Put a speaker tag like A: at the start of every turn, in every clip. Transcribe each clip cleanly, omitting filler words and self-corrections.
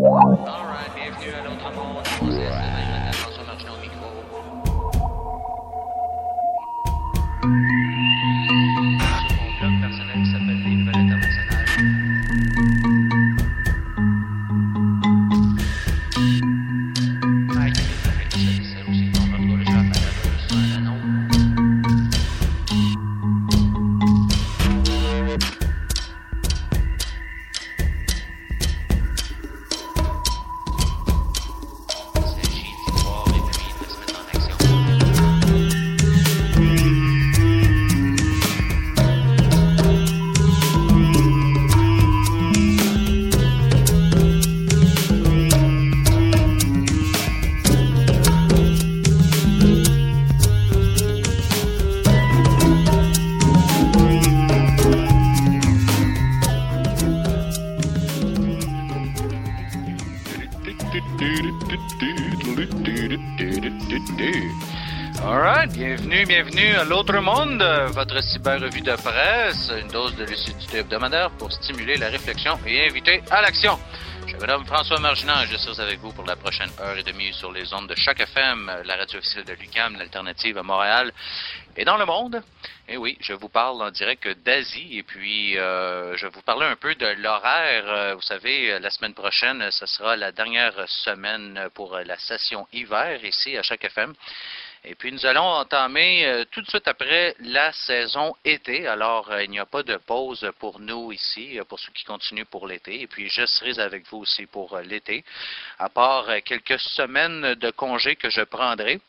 A: Alright, bienvenue à l'autre monde. José Sylvain, maintenant François Marchand au micro. Sur mon blog personnel qui s'appelle Les Nouvelles Internationales. Mike, c'est aussi ton retour de chef à la non. Il s'agit d'y voir et puis de se mettre en action. Alright, bienvenue à l'autre monde, votre cyber-revue de presse, une dose de lucidité hebdomadaire pour stimuler la réflexion et inviter à l'action. Je me nomme François Marginant et je serai avec vous pour la prochaine heure et demie sur les ondes de Choc FM, la radio officielle de l'UQAM, l'alternative à Montréal et dans le monde. Et oui, je vous parle en direct d'Asie et puis je vous parlais un peu de l'horaire. Vous savez, la semaine prochaine, ce sera la dernière semaine pour la session hiver ici à Choc FM. Et puis nous allons entamer tout de suite après la saison été. Alors, il n'y a pas de pause pour nous ici, pour ceux qui continuent pour l'été. Et puis, je serai avec vous aussi pour l'été, à part quelques semaines de congés que je prendrai.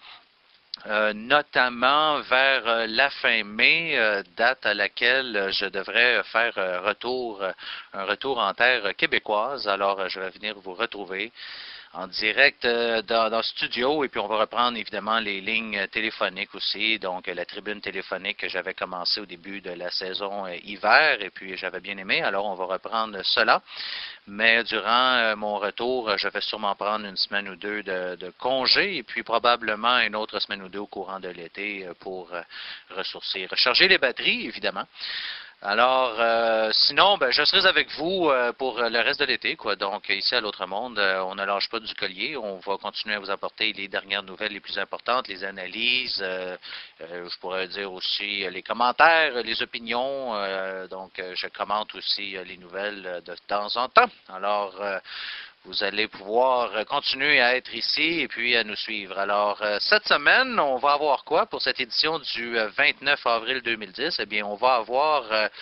A: Notamment vers la fin mai, date à laquelle je devrais faire un retour en terre québécoise. Alors, je vais venir vous retrouver en direct dans le studio et puis on va reprendre évidemment les lignes téléphoniques aussi, donc la tribune téléphonique que j'avais commencé au début de la saison hiver et puis j'avais bien aimé, alors on va reprendre cela. Mais durant mon retour, je vais sûrement prendre une semaine ou deux de congé et puis probablement une autre semaine ou deux au courant de l'été pour ressourcer, recharger les batteries évidemment. Alors, sinon, je serai avec vous pour le reste de l'été, quoi. Donc, ici à l'autre monde, on ne lâche pas du collier. On va continuer à vous apporter les dernières nouvelles les plus importantes, les analyses, je pourrais dire aussi les commentaires, les opinions. Donc, je commente aussi les nouvelles de temps en temps. Alors, vous allez pouvoir continuer à être ici et puis à nous suivre. Alors, cette semaine, on va avoir quoi pour cette édition du 29 avril 2010? Eh bien, on va avoir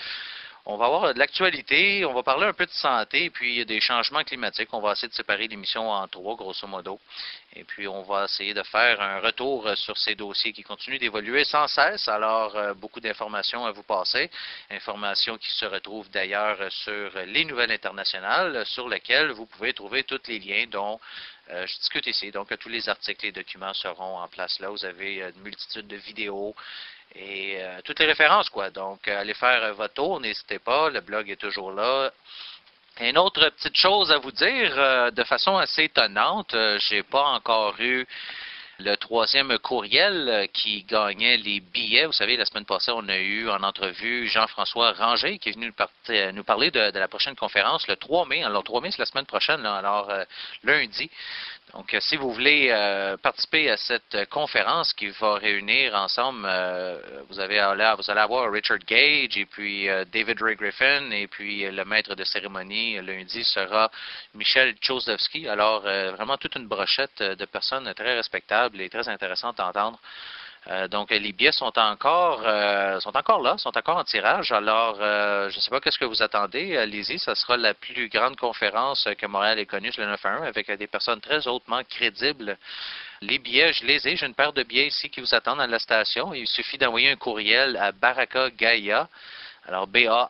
A: de l'actualité, on va parler un peu de santé et puis des changements climatiques. On va essayer de séparer l'émission en trois, grosso modo. Et puis, on va essayer de faire un retour sur ces dossiers qui continuent d'évoluer sans cesse. Alors, beaucoup d'informations à vous passer. Informations qui se retrouvent d'ailleurs sur les nouvelles internationales, sur lesquelles vous pouvez trouver tous les liens dont je discute ici. Donc, tous les articles et documents seront en place là. Vous avez une multitude de vidéos et toutes les références, quoi. Donc, allez faire votre tour, n'hésitez pas. Le blog est toujours là. Une autre petite chose à vous dire, de façon assez étonnante, j'ai pas encore eu le troisième courriel qui gagnait les billets. Vous savez, la semaine passée, on a eu en entrevue Jean-François Ranger qui est venu nous parler de la prochaine conférence le 3 mai. Alors, le 3 mai, c'est la semaine prochaine, là, alors lundi. Donc, si vous voulez participer à cette conférence qui va réunir ensemble, vous allez avoir Richard Gage et puis David Ray Griffin et puis le maître de cérémonie lundi sera Michel Tchosdowski. Alors, vraiment toute une brochette de personnes très respectables et très intéressantes à entendre. Donc, les billets sont encore là, sont encore en tirage. Alors, je ne sais pas qu'est-ce que vous attendez. Allez-y, ça sera la plus grande conférence que Montréal ait connue sur le 9-1 avec des personnes très hautement crédibles. Les billets, je les ai. J'ai une paire de billets ici qui vous attendent à la station. Il suffit d'envoyer un courriel à Baraka Gaia. Alors,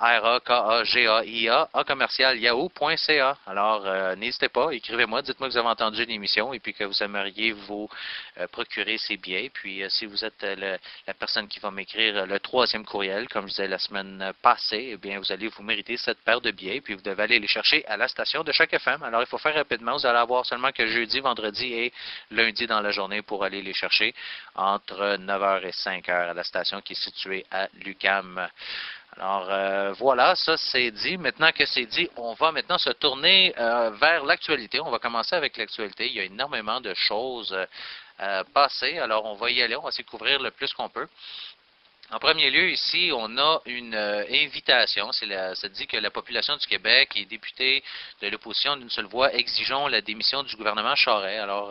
A: BARAKAGAIA, @yahoo.ca. Alors, n'hésitez pas, écrivez-moi, dites-moi que vous avez entendu l'émission et puis que vous aimeriez vous procurer ces billets. Puis, si vous êtes la personne qui va m'écrire le troisième courriel, comme je disais la semaine passée, eh bien, vous allez vous mériter cette paire de billets. Puis, vous devez aller les chercher à la station de Choc FM. Alors, il faut faire rapidement. Vous allez avoir seulement que jeudi, vendredi et lundi dans la journée pour aller les chercher entre 9h et 5h à la station qui est située à l'UQAM. Alors voilà, ça c'est dit. Maintenant que c'est dit, on va maintenant se tourner vers l'actualité. On va commencer avec l'actualité. Il y a énormément de choses passées. Alors on va y aller, on va essayer de couvrir le plus qu'on peut. En premier lieu, ici, on a une invitation. Ça dit que la population du Québec et les députés de l'opposition d'une seule voix exigeons la démission du gouvernement Charest. Alors,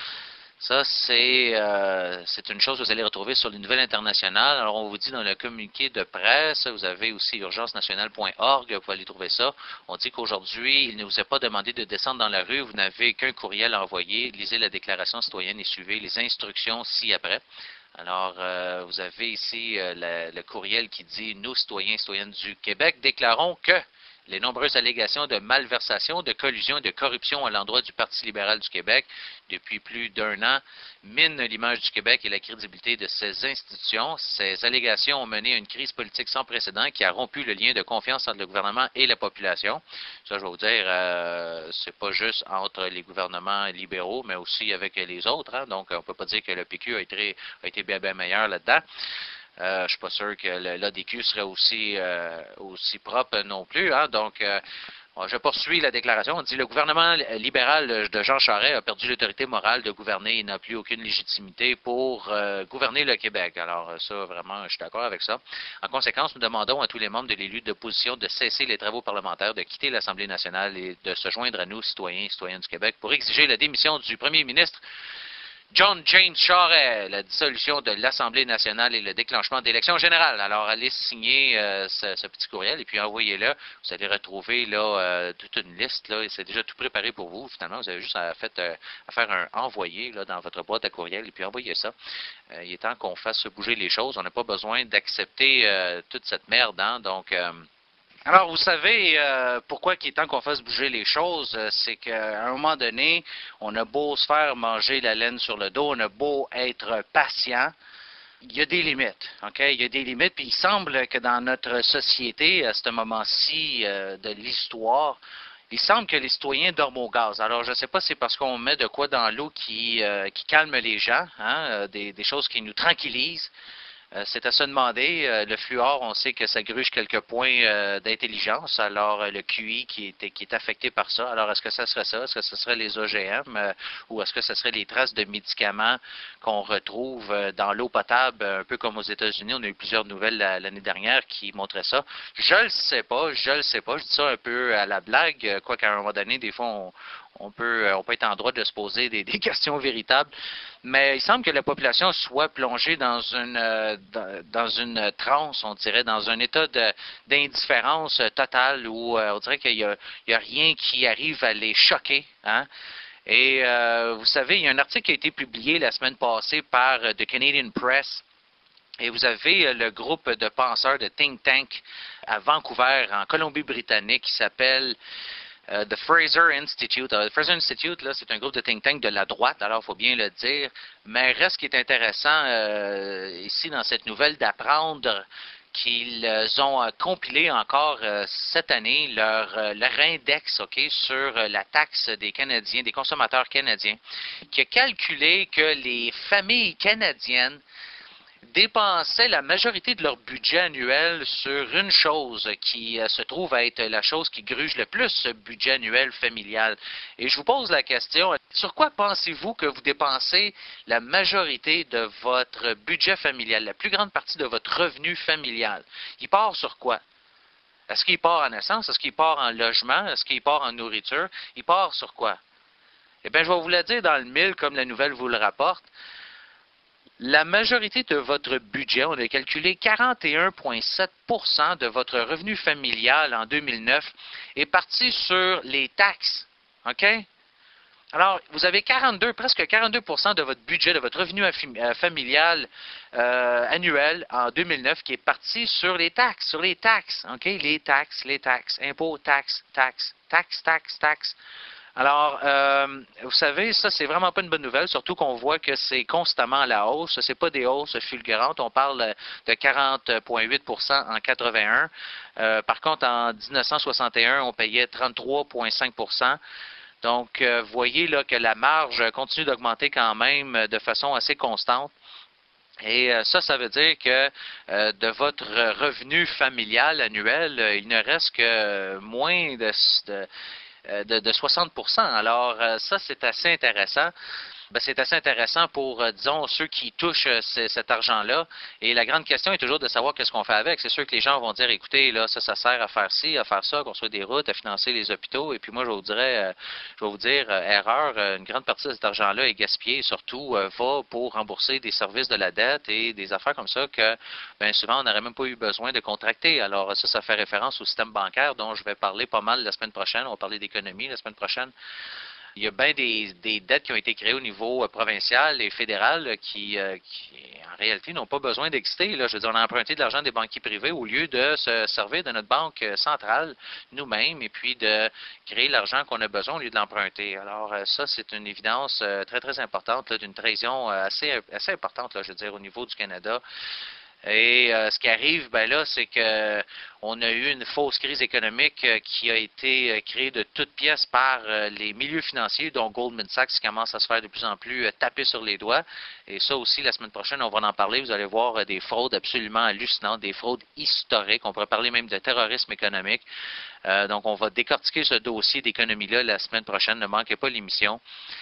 A: ça, c'est une chose que vous allez retrouver sur les nouvelles internationales. Alors, on vous dit dans le communiqué de presse, vous avez aussi urgencenationale.org, vous pouvez aller trouver ça. On dit qu'aujourd'hui, il ne vous est pas demandé de descendre dans la rue, vous n'avez qu'un courriel à envoyer. Lisez la déclaration citoyenne et suivez les instructions ci-après. Alors, vous avez ici le courriel qui dit « Nous, citoyens et citoyennes du Québec, déclarons que les nombreuses allégations de malversation, de collusion et de corruption à l'endroit du Parti libéral du Québec depuis plus d'un an minent l'image du Québec et la crédibilité de ses institutions. Ces allégations ont mené à une crise politique sans précédent qui a rompu le lien de confiance entre le gouvernement et la population. » Ça, je vais vous dire, c'est pas juste entre les gouvernements libéraux, mais aussi avec les autres. Hein. Donc, on ne peut pas dire que le PQ a été bien meilleur là-dedans. Je suis pas sûr que l'ADQ serait aussi propre non plus. Hein? Donc, je poursuis la déclaration. On dit le gouvernement libéral de Jean Charest a perdu l'autorité morale de gouverner et n'a plus aucune légitimité pour gouverner le Québec. Alors, ça, vraiment, je suis d'accord avec ça. En conséquence, nous demandons à tous les membres de l'élu d'opposition de cesser les travaux parlementaires, de quitter l'Assemblée nationale et de se joindre à nous, citoyens et citoyennes du Québec, pour exiger la démission du premier ministre John James Charest, la dissolution de l'Assemblée nationale et le déclenchement d'élections générales. Alors, allez signer ce petit courriel et puis envoyez-le. Vous allez retrouver là toute une liste. Là, et c'est déjà tout préparé pour vous. Finalement, vous avez juste à faire un envoyer là, dans votre boîte à courriel et puis envoyez ça. Il est temps qu'on fasse bouger les choses. On n'a pas besoin d'accepter toute cette merde. Hein? Donc, alors, vous savez pourquoi il est temps qu'on fasse bouger les choses, c'est qu'à un moment donné, on a beau se faire manger la laine sur le dos, on a beau être patient, il y a des limites, OK? Il y a des limites, puis il semble que dans notre société, à ce moment-ci de l'histoire, il semble que les citoyens dorment au gaz. Alors, je ne sais pas si c'est parce qu'on met de quoi dans l'eau qui calme les gens, hein, des choses qui nous tranquillisent. C'est à se demander. Le fluor, on sait que ça gruge quelques points d'intelligence. Alors, le QI qui est affecté par ça. Alors, est-ce que ça serait ça? Est-ce que ce serait les OGM? Ou est-ce que ce serait les traces de médicaments qu'on retrouve dans l'eau potable, un peu comme aux États-Unis? On a eu plusieurs nouvelles l'année dernière qui montraient ça. Je le sais pas. Je dis ça un peu à la blague, quoi qu'à un moment donné, des fois, on peut être en droit de se poser des questions véritables, mais il semble que la population soit plongée dans une transe, on dirait, dans un état d'indifférence totale où on dirait qu'il y a rien qui arrive à les choquer. Hein? Et vous savez, il y a un article qui a été publié la semaine passée par The Canadian Press. Et vous avez le groupe de penseurs de think tank à Vancouver, en Colombie-Britannique, qui s'appelle The Fraser Institute. The Fraser Institute, là, c'est un groupe de think tank de la droite, alors il faut bien le dire. Mais reste qui est intéressant ici dans cette nouvelle d'apprendre qu'ils ont compilé encore cette année leur index, OK, sur la taxe des Canadiens, des consommateurs canadiens, qui a calculé que les familles canadiennes dépensaient la majorité de leur budget annuel sur une chose qui se trouve à être la chose qui gruge le plus ce budget annuel familial. Et je vous pose la question, sur quoi pensez-vous que vous dépensez la majorité de votre budget familial, la plus grande partie de votre revenu familial? Il part sur quoi? Est-ce qu'il part en essence? Est-ce qu'il part en logement? Est-ce qu'il part en nourriture? Il part sur quoi? Eh bien, je vais vous le dire dans le mille, comme la nouvelle vous le rapporte. La majorité de votre budget, on a calculé 41,7 % de votre revenu familial en 2009 est parti sur les taxes. OK? Alors, vous avez presque 42 % de votre budget, de votre revenu familial annuel en 2009 qui est parti sur les taxes, OK? Les taxes, impôts, taxes. Alors, vous savez, ça, c'est vraiment pas une bonne nouvelle, surtout qu'on voit que c'est constamment à la hausse. C'est pas des hausses fulgurantes. On parle de 40,8 % en 81. Par contre, en 1961, on payait 33,5 %. Donc, vous voyez là que la marge continue d'augmenter quand même de façon assez constante. Et ça veut dire que de votre revenu familial annuel, il ne reste que moins de 60%. Alors, ça, c'est assez intéressant. Ben, c'est assez intéressant pour, disons, ceux qui touchent cet argent-là. Et la grande question est toujours de savoir qu'est-ce qu'on fait avec. C'est sûr que les gens vont dire, écoutez, là, ça sert à faire ci, à faire ça, construire des routes, à financer les hôpitaux. Et puis moi, je vais vous dire, erreur, une grande partie de cet argent-là est gaspillé et surtout va pour rembourser des services de la dette et des affaires comme ça que, bien souvent, on n'aurait même pas eu besoin de contracter. Alors ça fait référence au système bancaire dont je vais parler pas mal la semaine prochaine. On va parler d'économie la semaine prochaine. Il y a bien des dettes qui ont été créées au niveau provincial et fédéral qui, en réalité, n'ont pas besoin d'exister. Là. Je veux dire, on a emprunté de l'argent des banquiers privés au lieu de se servir de notre banque centrale nous-mêmes et puis de créer l'argent qu'on a besoin au lieu de l'emprunter. Alors, ça, c'est une évidence très, très importante d'une trahison assez importante, là, je veux dire, au niveau du Canada. Et ce qui arrive, ben là, c'est que on a eu une fausse crise économique qui a été créée de toutes pièces par les milieux financiers, dont Goldman Sachs qui commence à se faire de plus en plus taper sur les doigts. Et ça aussi, la semaine prochaine, on va en parler. Vous allez voir des fraudes absolument hallucinantes, des fraudes historiques. On pourrait parler même de terrorisme économique. Donc, on va décortiquer ce dossier d'économie-là la semaine prochaine. Ne manquez pas l'émission.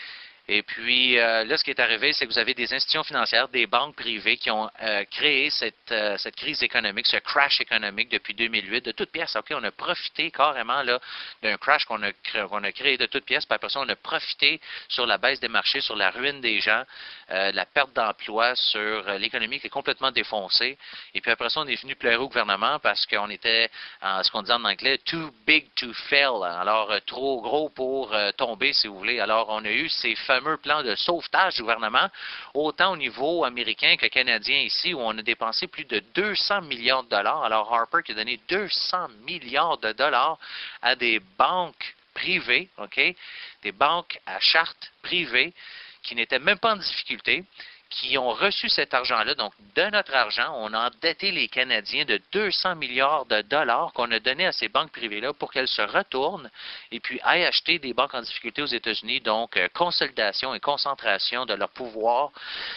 A: Et puis, là, ce qui est arrivé, c'est que vous avez des institutions financières, des banques privées qui ont créé cette crise économique, ce crash économique depuis 2008, de toutes pièces. OK, on a profité carrément là d'un crash qu'on a créé de toutes pièces, puis après ça, on a profité sur la baisse des marchés, sur la ruine des gens, la perte d'emploi, sur l'économie qui est complètement défoncée. Et puis après ça, on est venu pleurer au gouvernement parce qu'on était, ce qu'on dit en anglais, too big to fail. Alors, trop gros pour tomber, si vous voulez. Alors, on a eu ces fameux plans de sauvetage du gouvernement, autant au niveau américain que canadien ici, où on a dépensé plus de 200 milliards de dollars. Alors, Harper qui a donné 200 milliards de dollars à des banques privées, OK? Des banques à charte privée qui n'étaient même pas en difficulté, qui ont reçu cet argent-là, donc de notre argent, on a endetté les Canadiens de 200 milliards de dollars qu'on a donné à ces banques privées-là pour qu'elles se retournent et puis aillent acheter des banques en difficulté aux États-Unis, donc consolidation et concentration de leur pouvoir.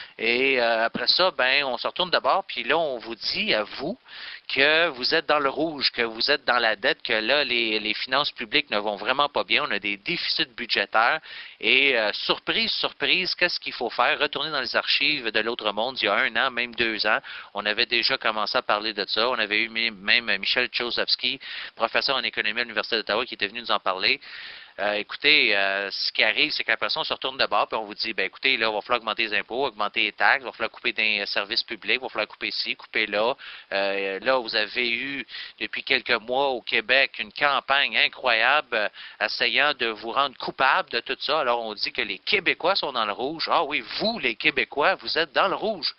A: Et après ça, ben, on se retourne d'abord, puis là, on vous dit à vous que vous êtes dans le rouge, que vous êtes dans la dette, que là, les finances publiques ne vont vraiment pas bien. On a des déficits budgétaires. Et surprise, surprise, qu'est-ce qu'il faut faire? Retourner dans les archives de l'autre monde, il y a 1 an, même 2 ans. On avait déjà commencé à parler de ça. On avait eu même Michel Tchosovsky, professeur en économie à l'Université d'Ottawa, qui était venu nous en parler. Écoutez, ce qui arrive, c'est qu'après ça, on se retourne de bord, puis on vous dit, ben écoutez, là, il va falloir augmenter les impôts, augmenter les taxes, il va falloir couper des services publics, il va falloir couper ici, couper là. Là, vous avez eu, depuis quelques mois au Québec, une campagne incroyable essayant de vous rendre coupable de tout ça. Alors, on dit que les Québécois sont dans le rouge. Ah oui, vous, les Québécois, vous êtes dans le rouge.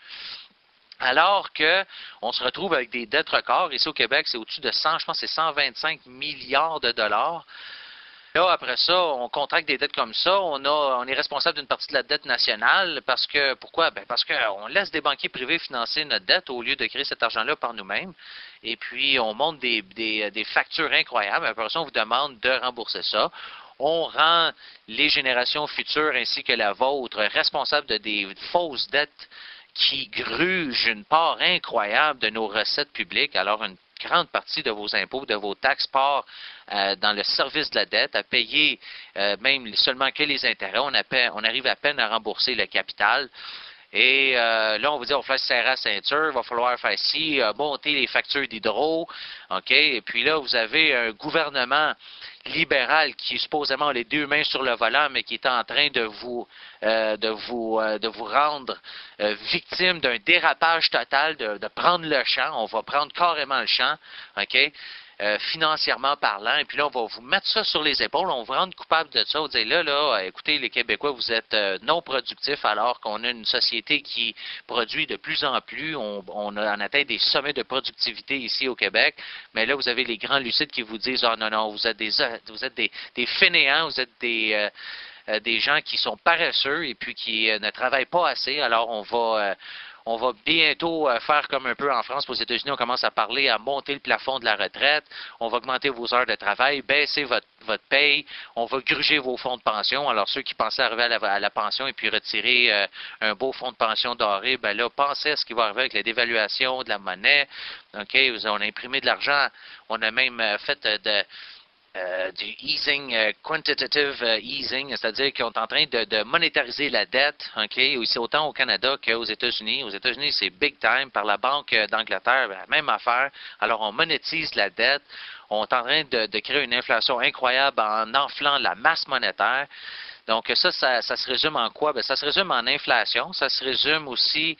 A: Alors que on se retrouve avec des dettes records. Ici au Québec, c'est au-dessus de 100, je pense que c'est 125 milliards de dollars. Là, après ça, on contracte des dettes comme ça. On est responsable d'une partie de la dette nationale parce que, pourquoi? Ben parce qu'on laisse des banquiers privés financer notre dette au lieu de créer cet argent-là par nous-mêmes. Et puis, on monte des factures incroyables. Après ça, on vous demande de rembourser ça. On rend les générations futures ainsi que la vôtre responsables de des fausses dettes qui grugent une part incroyable de nos recettes publiques. Alors, une grande partie de vos impôts, de vos taxes part dans le service de la dette, à payer même seulement que les intérêts. On arrive à peine à rembourser le capital. Et là, on vous dit, on va falloir se serrer la ceinture, il va falloir faire ci, monter les factures d'hydro, OK? Et puis là, vous avez un gouvernement libéral qui supposément a les 2 mains sur le volant, mais qui est en train de vous rendre victime d'un dérapage total, de prendre le champ. On va prendre carrément le champ, OK? Financièrement parlant, et puis là, on va vous mettre ça sur les épaules, on va vous rendre coupable de ça, on va dire là, écoutez, les Québécois, vous êtes non productifs alors qu'on a une société qui produit de plus en plus, on atteint des sommets de productivité ici au Québec, mais là, vous avez les grands lucides qui vous disent, ah non, vous êtes des fainéants, vous êtes des gens qui sont paresseux et puis qui ne travaillent pas assez, alors On va bientôt faire comme un peu en France, aux États-Unis, on commence à parler à monter le plafond de la retraite, on va augmenter vos heures de travail, baisser votre paye, on va gruger vos fonds de pension. Alors, ceux qui pensaient arriver à la pension et puis retirer un beau fonds de pension doré, ben là, pensez à ce qui va arriver avec la dévaluation de la monnaie. OK, on a imprimé de l'argent, on a même fait du easing, quantitative easing, c'est-à-dire qu'on est en train de monétariser la dette, OK, aussi autant au Canada qu'aux États-Unis. Aux États-Unis, c'est big time par la Banque d'Angleterre, la même affaire. Alors, on monétise la dette. On est en train de créer une inflation incroyable en enflant la masse monétaire. Donc, ça se résume en quoi? Bien, ça se résume en inflation. Ça se résume aussi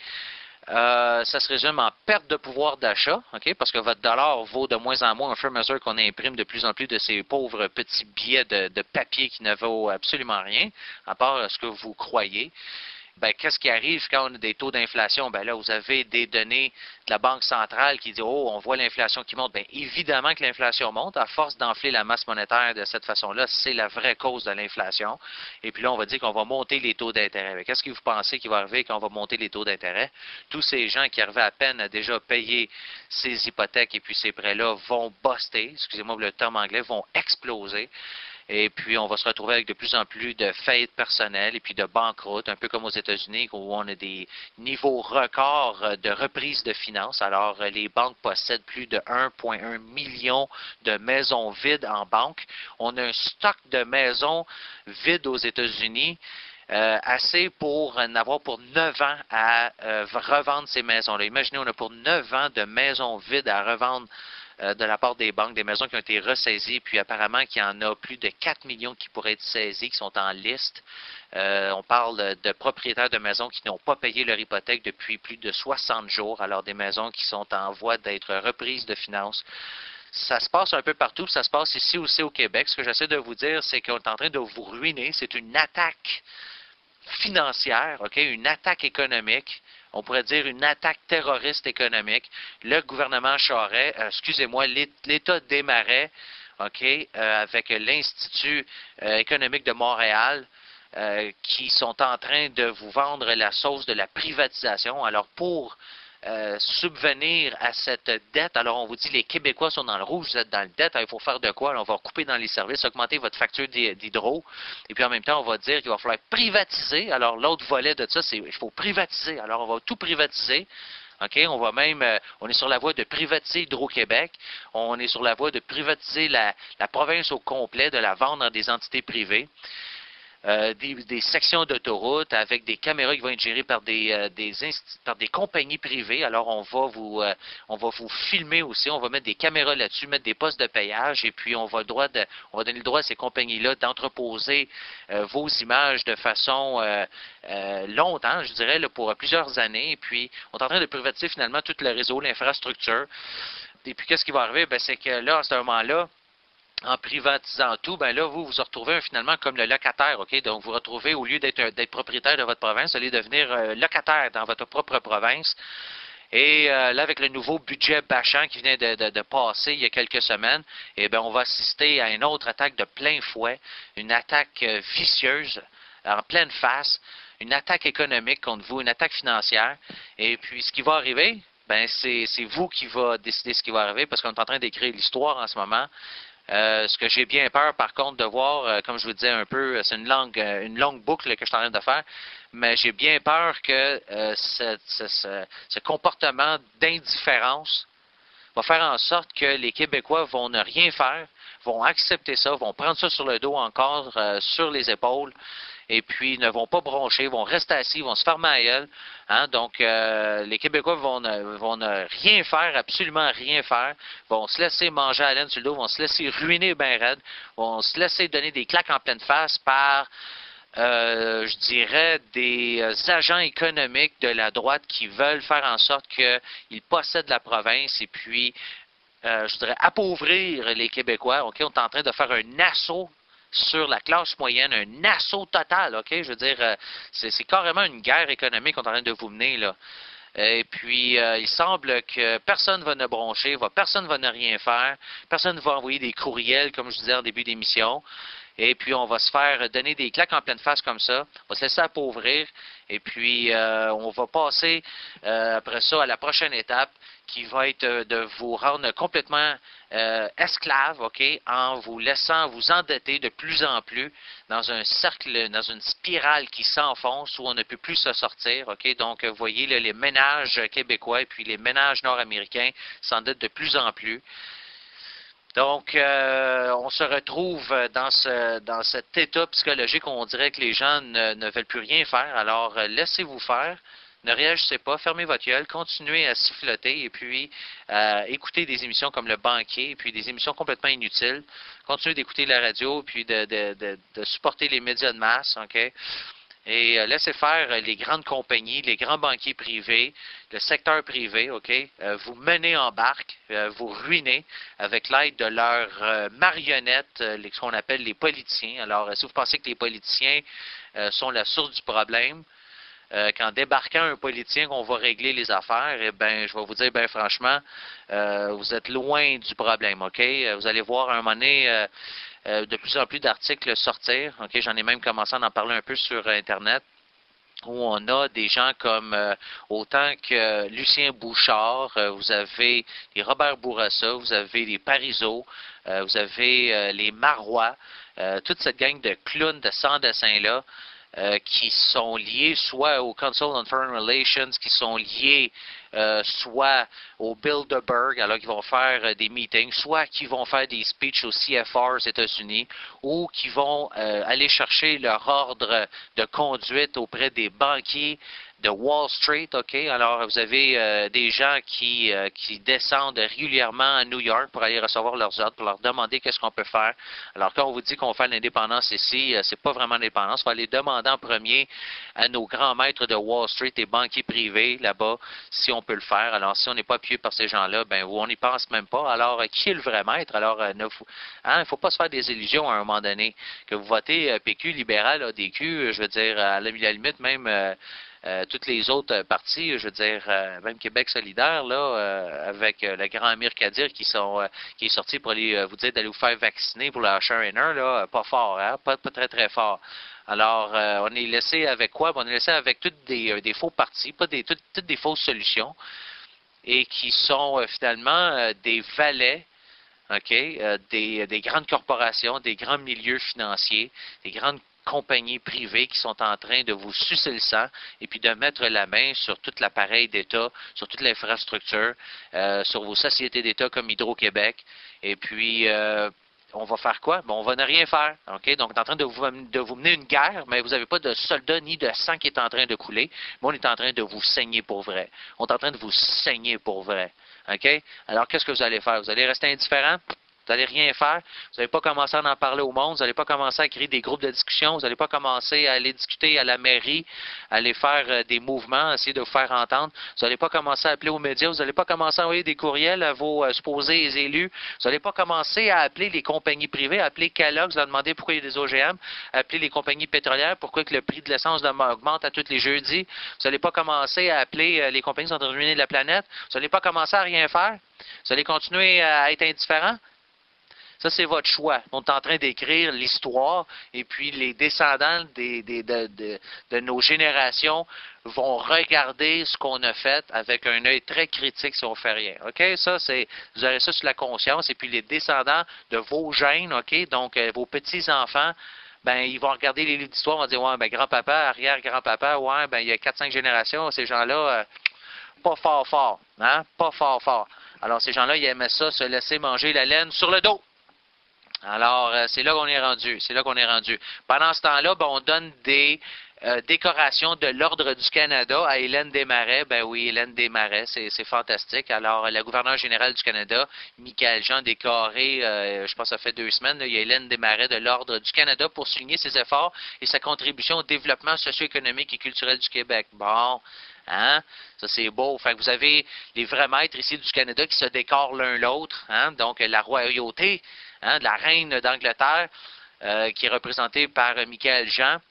A: ça se résume en perte de pouvoir d'achat, OK? Parce que votre dollar vaut de moins en moins au fur et à mesure qu'on imprime de plus en plus de ces pauvres petits billets de papier qui ne vaut absolument rien, à part ce que vous croyez. Ben, qu'est-ce qui arrive quand on a des taux d'inflation? Ben là, vous avez des données de la Banque centrale qui dit, oh, on voit l'inflation qui monte. Bien, évidemment que l'inflation monte. À force d'enfler la masse monétaire de cette façon-là, c'est la vraie cause de l'inflation. Et puis là, on va dire qu'on va monter les taux d'intérêt. Qu'est-ce que vous pensez qui va arriver quand on va monter les taux d'intérêt? Tous ces gens qui arrivaient à peine à déjà payer ces hypothèques et puis ces prêts-là vont buster, excusez-moi le terme anglais, vont exploser. Et puis, on va se retrouver avec de plus en plus de faillites personnelles et puis de banqueroutes, un peu comme aux États-Unis, où on a des niveaux records de reprise de finances. Alors, les banques possèdent plus de 1,1 million de maisons vides en banque. On a un stock de maisons vides aux États-Unis. Assez pour en avoir pour 9 ans à revendre ces maisons-là. Imaginez, on a pour 9 ans de maisons vides à revendre de la part des banques, des maisons qui ont été ressaisies, puis apparemment qu'il y en a plus de 4 millions qui pourraient être saisies, qui sont en liste. On parle de propriétaires de maisons qui n'ont pas payé leur hypothèque depuis plus de 60 jours, alors des maisons qui sont en voie d'être reprises de finances. Ça se passe un peu partout, ça se passe ici aussi au Québec. Ce que j'essaie de vous dire, c'est qu'on est en train de vous ruiner. C'est une attaque financière, OK, une attaque économique. On pourrait dire une attaque terroriste économique. Le gouvernement Charest, excusez-moi, l'État Desmarais, OK, avec l'Institut économique de Montréal, qui sont en train de vous vendre la sauce de la privatisation. Alors, pour subvenir à cette dette. Alors, on vous dit, les Québécois sont dans le rouge, vous êtes dans le dette, alors il faut faire de quoi? Alors, on va couper dans les services, augmenter votre facture d'hydro, et puis en même temps, on va dire qu'il va falloir privatiser. Alors, l'autre volet de ça, c'est il faut privatiser. Alors, on va tout privatiser. OK? On va même, on est sur la voie de privatiser Hydro-Québec. On est sur la voie de privatiser la province au complet, de la vendre à des entités privées. Des sections d'autoroute avec des caméras qui vont être gérées par des compagnies privées. Alors, on va vous filmer aussi. On va mettre des caméras là-dessus, mettre des postes de payage et puis on va donner le droit à ces compagnies-là d'entreposer vos images de façon longtemps, je dirais, là, pour plusieurs années. Et puis, on est en train de privatiser finalement tout le réseau, l'infrastructure. Et puis, qu'est-ce qui va arriver? Ben, c'est que là, à ce moment-là, en privatisant tout, ben là, vous retrouvez finalement comme le locataire, OK? Donc, vous retrouvez, au lieu d'être propriétaire de votre province, vous allez devenir locataire dans votre propre province. Et là, avec le nouveau budget Bachand qui vient de passer il y a quelques semaines, eh bien, on va assister à une autre attaque de plein fouet, une attaque vicieuse, en pleine face, une attaque économique contre vous, une attaque financière. Et puis, ce qui va arriver, ben, c'est vous qui va décider ce qui va arriver, parce qu'on est en train d'écrire l'histoire en ce moment. Ce que j'ai bien peur, par contre, de voir, comme je vous disais un peu, c'est une longue boucle que je suis en train de faire, mais j'ai bien peur que ce comportement d'indifférence va faire en sorte que les Québécois vont ne rien faire, vont accepter ça, vont prendre ça sur le dos encore, sur les épaules, et puis ne vont pas broncher, vont rester assis, vont se fermer à gueule. Hein? Donc, les Québécois vont ne rien faire, absolument rien faire, vont se laisser manger à laine sur le dos, vont se laisser ruiner ben raide, vont se laisser donner des claques en pleine face par, je dirais, des agents économiques de la droite qui veulent faire en sorte qu'ils possèdent la province et puis, je dirais, appauvrir les Québécois. OK? On est en train de faire un assaut sur la classe moyenne, un assaut total, OK? Je veux dire, c'est carrément une guerre économique qu'on est en train de vous mener, là. Et puis, il semble que personne ne va ne broncher, personne ne va ne rien faire, personne ne va envoyer des courriels, comme je disais en début d'émission. et puis on va se faire donner des claques en pleine face comme ça, on va se laisser appauvrir, et puis on va passer après ça à la prochaine étape qui va être de vous rendre complètement esclave, OK, en vous laissant vous endetter de plus en plus dans un cercle, dans une spirale qui s'enfonce où on ne peut plus se sortir, OK. Donc, vous voyez, là, les ménages québécois et puis les ménages nord-américains s'endettent de plus en plus. Donc, on se retrouve dans cet état psychologique où on dirait que les gens ne veulent plus rien faire. Alors, laissez-vous faire. Ne réagissez pas, fermez votre gueule, continuez à siffloter et puis écoutez des émissions comme Le Banquier et puis des émissions complètement inutiles. Continuez d'écouter la radio et puis de supporter les médias de masse, OK? Et laissez faire les grandes compagnies, les grands banquiers privés, le secteur privé, OK? Vous menez en barque, vous ruinez avec l'aide de leurs marionnettes, ce qu'on appelle les politiciens. Alors, si vous pensez que les politiciens sont la source du problème, qu'en débarquant un politicien qu'on va régler les affaires, eh bien, je vais vous dire, bien franchement, vous êtes loin du problème, OK? Vous allez voir un moment donné de plus en plus d'articles sortir, OK? J'en ai même commencé à en parler un peu sur Internet, où on a des gens comme autant que Lucien Bouchard, vous avez les Robert Bourassa, vous avez les Parizeau, vous avez les Marois, toute cette gang de clowns de sans-dessin-là, qui sont liés soit au Council on Foreign Relations, qui sont liés soit au Bilderberg, alors qu'ils vont faire des meetings, soit qui vont faire des speeches au CFR aux États-Unis, ou qui vont aller chercher leur ordre de conduite auprès des banquiers de Wall Street, OK? Alors, vous avez des gens qui descendent régulièrement à New York pour aller recevoir leurs ordres, pour leur demander qu'est-ce qu'on peut faire. Alors, quand on vous dit qu'on fait l'indépendance ici, c'est pas vraiment l'indépendance. On va aller demander en premier à nos grands maîtres de Wall Street et banquiers privés là-bas si on peut le faire. Alors, si on n'est pas appuyé par ces gens-là, ben on n'y pense même pas. Alors, qui est le vrai maître? Alors, il ne faut pas se faire des illusions à un moment donné. Que vous votez PQ, libéral, ADQ, je veux dire, à la limite, même toutes les autres partis, je veux dire, même Québec solidaire, là, avec le grand Amir Kadir qui est sorti pour aller vous dire d'aller vous faire vacciner pour le H1N1, là, pas fort, hein, pas très très fort. Alors, on est laissé avec quoi? On est laissé avec toutes des faux partis, pas toutes des fausses solutions, et qui sont finalement des valets, OK, des grandes corporations, des grands milieux financiers, des grandes compagnies privées qui sont en train de vous sucer le sang et puis de mettre la main sur tout l'appareil d'État, sur toute l'infrastructure, sur vos sociétés d'État comme Hydro-Québec. Et puis, on va faire quoi? Bon, on va ne rien faire. OK? Donc, on est en train de vous mener une guerre, mais vous n'avez pas de soldats ni de sang qui est en train de couler. Mais on est en train de vous saigner pour vrai. On est en train de vous saigner pour vrai. OK? Alors, qu'est-ce que vous allez faire? Vous allez rester indifférent? Vous n'allez rien faire. Vous n'allez pas commencer à en parler au monde. Vous n'allez pas commencer à créer des groupes de discussion. Vous n'allez pas commencer à aller discuter à la mairie, à aller faire des mouvements, essayer de vous faire entendre. Vous n'allez pas commencer à appeler aux médias. Vous n'allez pas commencer à envoyer des courriels à vos supposés élus. Vous n'allez pas commencer à appeler les compagnies privées, à appeler Kellogg's, leur demander pourquoi il y a des OGM, à appeler les compagnies pétrolières, pourquoi que le prix de l'essence augmente à tous les jeudis. Vous n'allez pas commencer à appeler les compagnies qui sont en train de ruiner la planète. Vous n'allez pas commencer à rien faire. Vous allez continuer à être indifférent. Ça, c'est votre choix. On est en train d'écrire l'histoire et puis les descendants de nos générations vont regarder ce qu'on a fait avec un œil très critique si on fait rien. OK? Ça, vous aurez ça sur la conscience. Et puis les descendants de vos gènes, OK? Donc, vos petits-enfants, ben, ils vont regarder les livres d'histoire, ils vont dire, ouais, ben, grand-papa, arrière-grand-papa, ouais, ben, il y a 4-5 générations, ces gens-là, pas fort, hein? Pas fort. Alors, ces gens-là, ils aimaient ça, se laisser manger la laine sur le dos. Alors, c'est là qu'on est rendu. Pendant ce temps-là, ben, on donne des décorations de l'Ordre du Canada à Hélène Desmarais. Ben oui, Hélène Desmarais, c'est fantastique. Alors, la gouverneure générale du Canada, Michaël Jean, décoré, je pense que ça fait 2 semaines, là, il y a Hélène Desmarais de l'Ordre du Canada pour souligner ses efforts et sa contribution au développement socio-économique et culturel du Québec. Bon, hein? Ça, c'est beau. Fait que vous avez les vrais maîtres ici du Canada qui se décorent l'un l'autre. Hein? Donc, la royauté, hein, de la reine d'Angleterre, qui est représentée par Michaël Jean.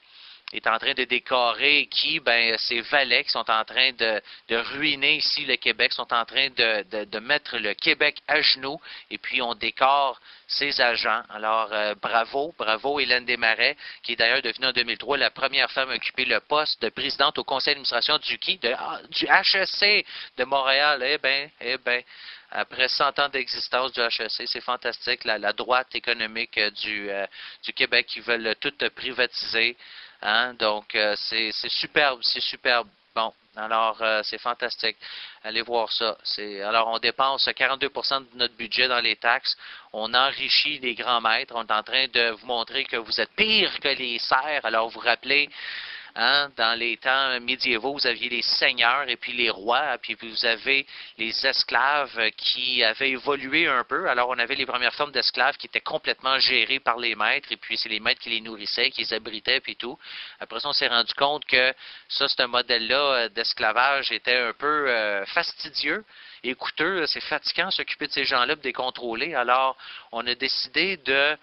A: est en train de décorer, ben, ces valets qui sont en train de ruiner ici le Québec, sont en train de mettre le Québec à genoux, et puis on décore ses agents. Alors, bravo Hélène Desmarais, qui est d'ailleurs devenue en 2003 la première femme à occuper le poste de présidente au conseil d'administration du HEC de Montréal. Eh ben, après 100 ans d'existence du HEC, c'est fantastique. La droite économique du Québec qui veulent tout privatiser. Hein? Donc, c'est superbe, c'est superbe. Bon, alors, c'est fantastique. Allez voir ça. Alors, on dépense 42% de notre budget dans les taxes. On enrichit les grands maîtres. On est en train de vous montrer que vous êtes pire que les serfs. Alors, vous rappelez, hein, dans les temps médiévaux, vous aviez les seigneurs et puis les rois, puis vous avez les esclaves qui avaient évolué un peu. Alors, on avait les premières formes d'esclaves qui étaient complètement gérées par les maîtres, et puis c'est les maîtres qui les nourrissaient, qui les abritaient, puis tout. Après ça, on s'est rendu compte que ça, ce modèle-là d'esclavage était un peu fastidieux et coûteux. C'est fatigant de s'occuper de ces gens-là, de les contrôler. Alors, on a décidé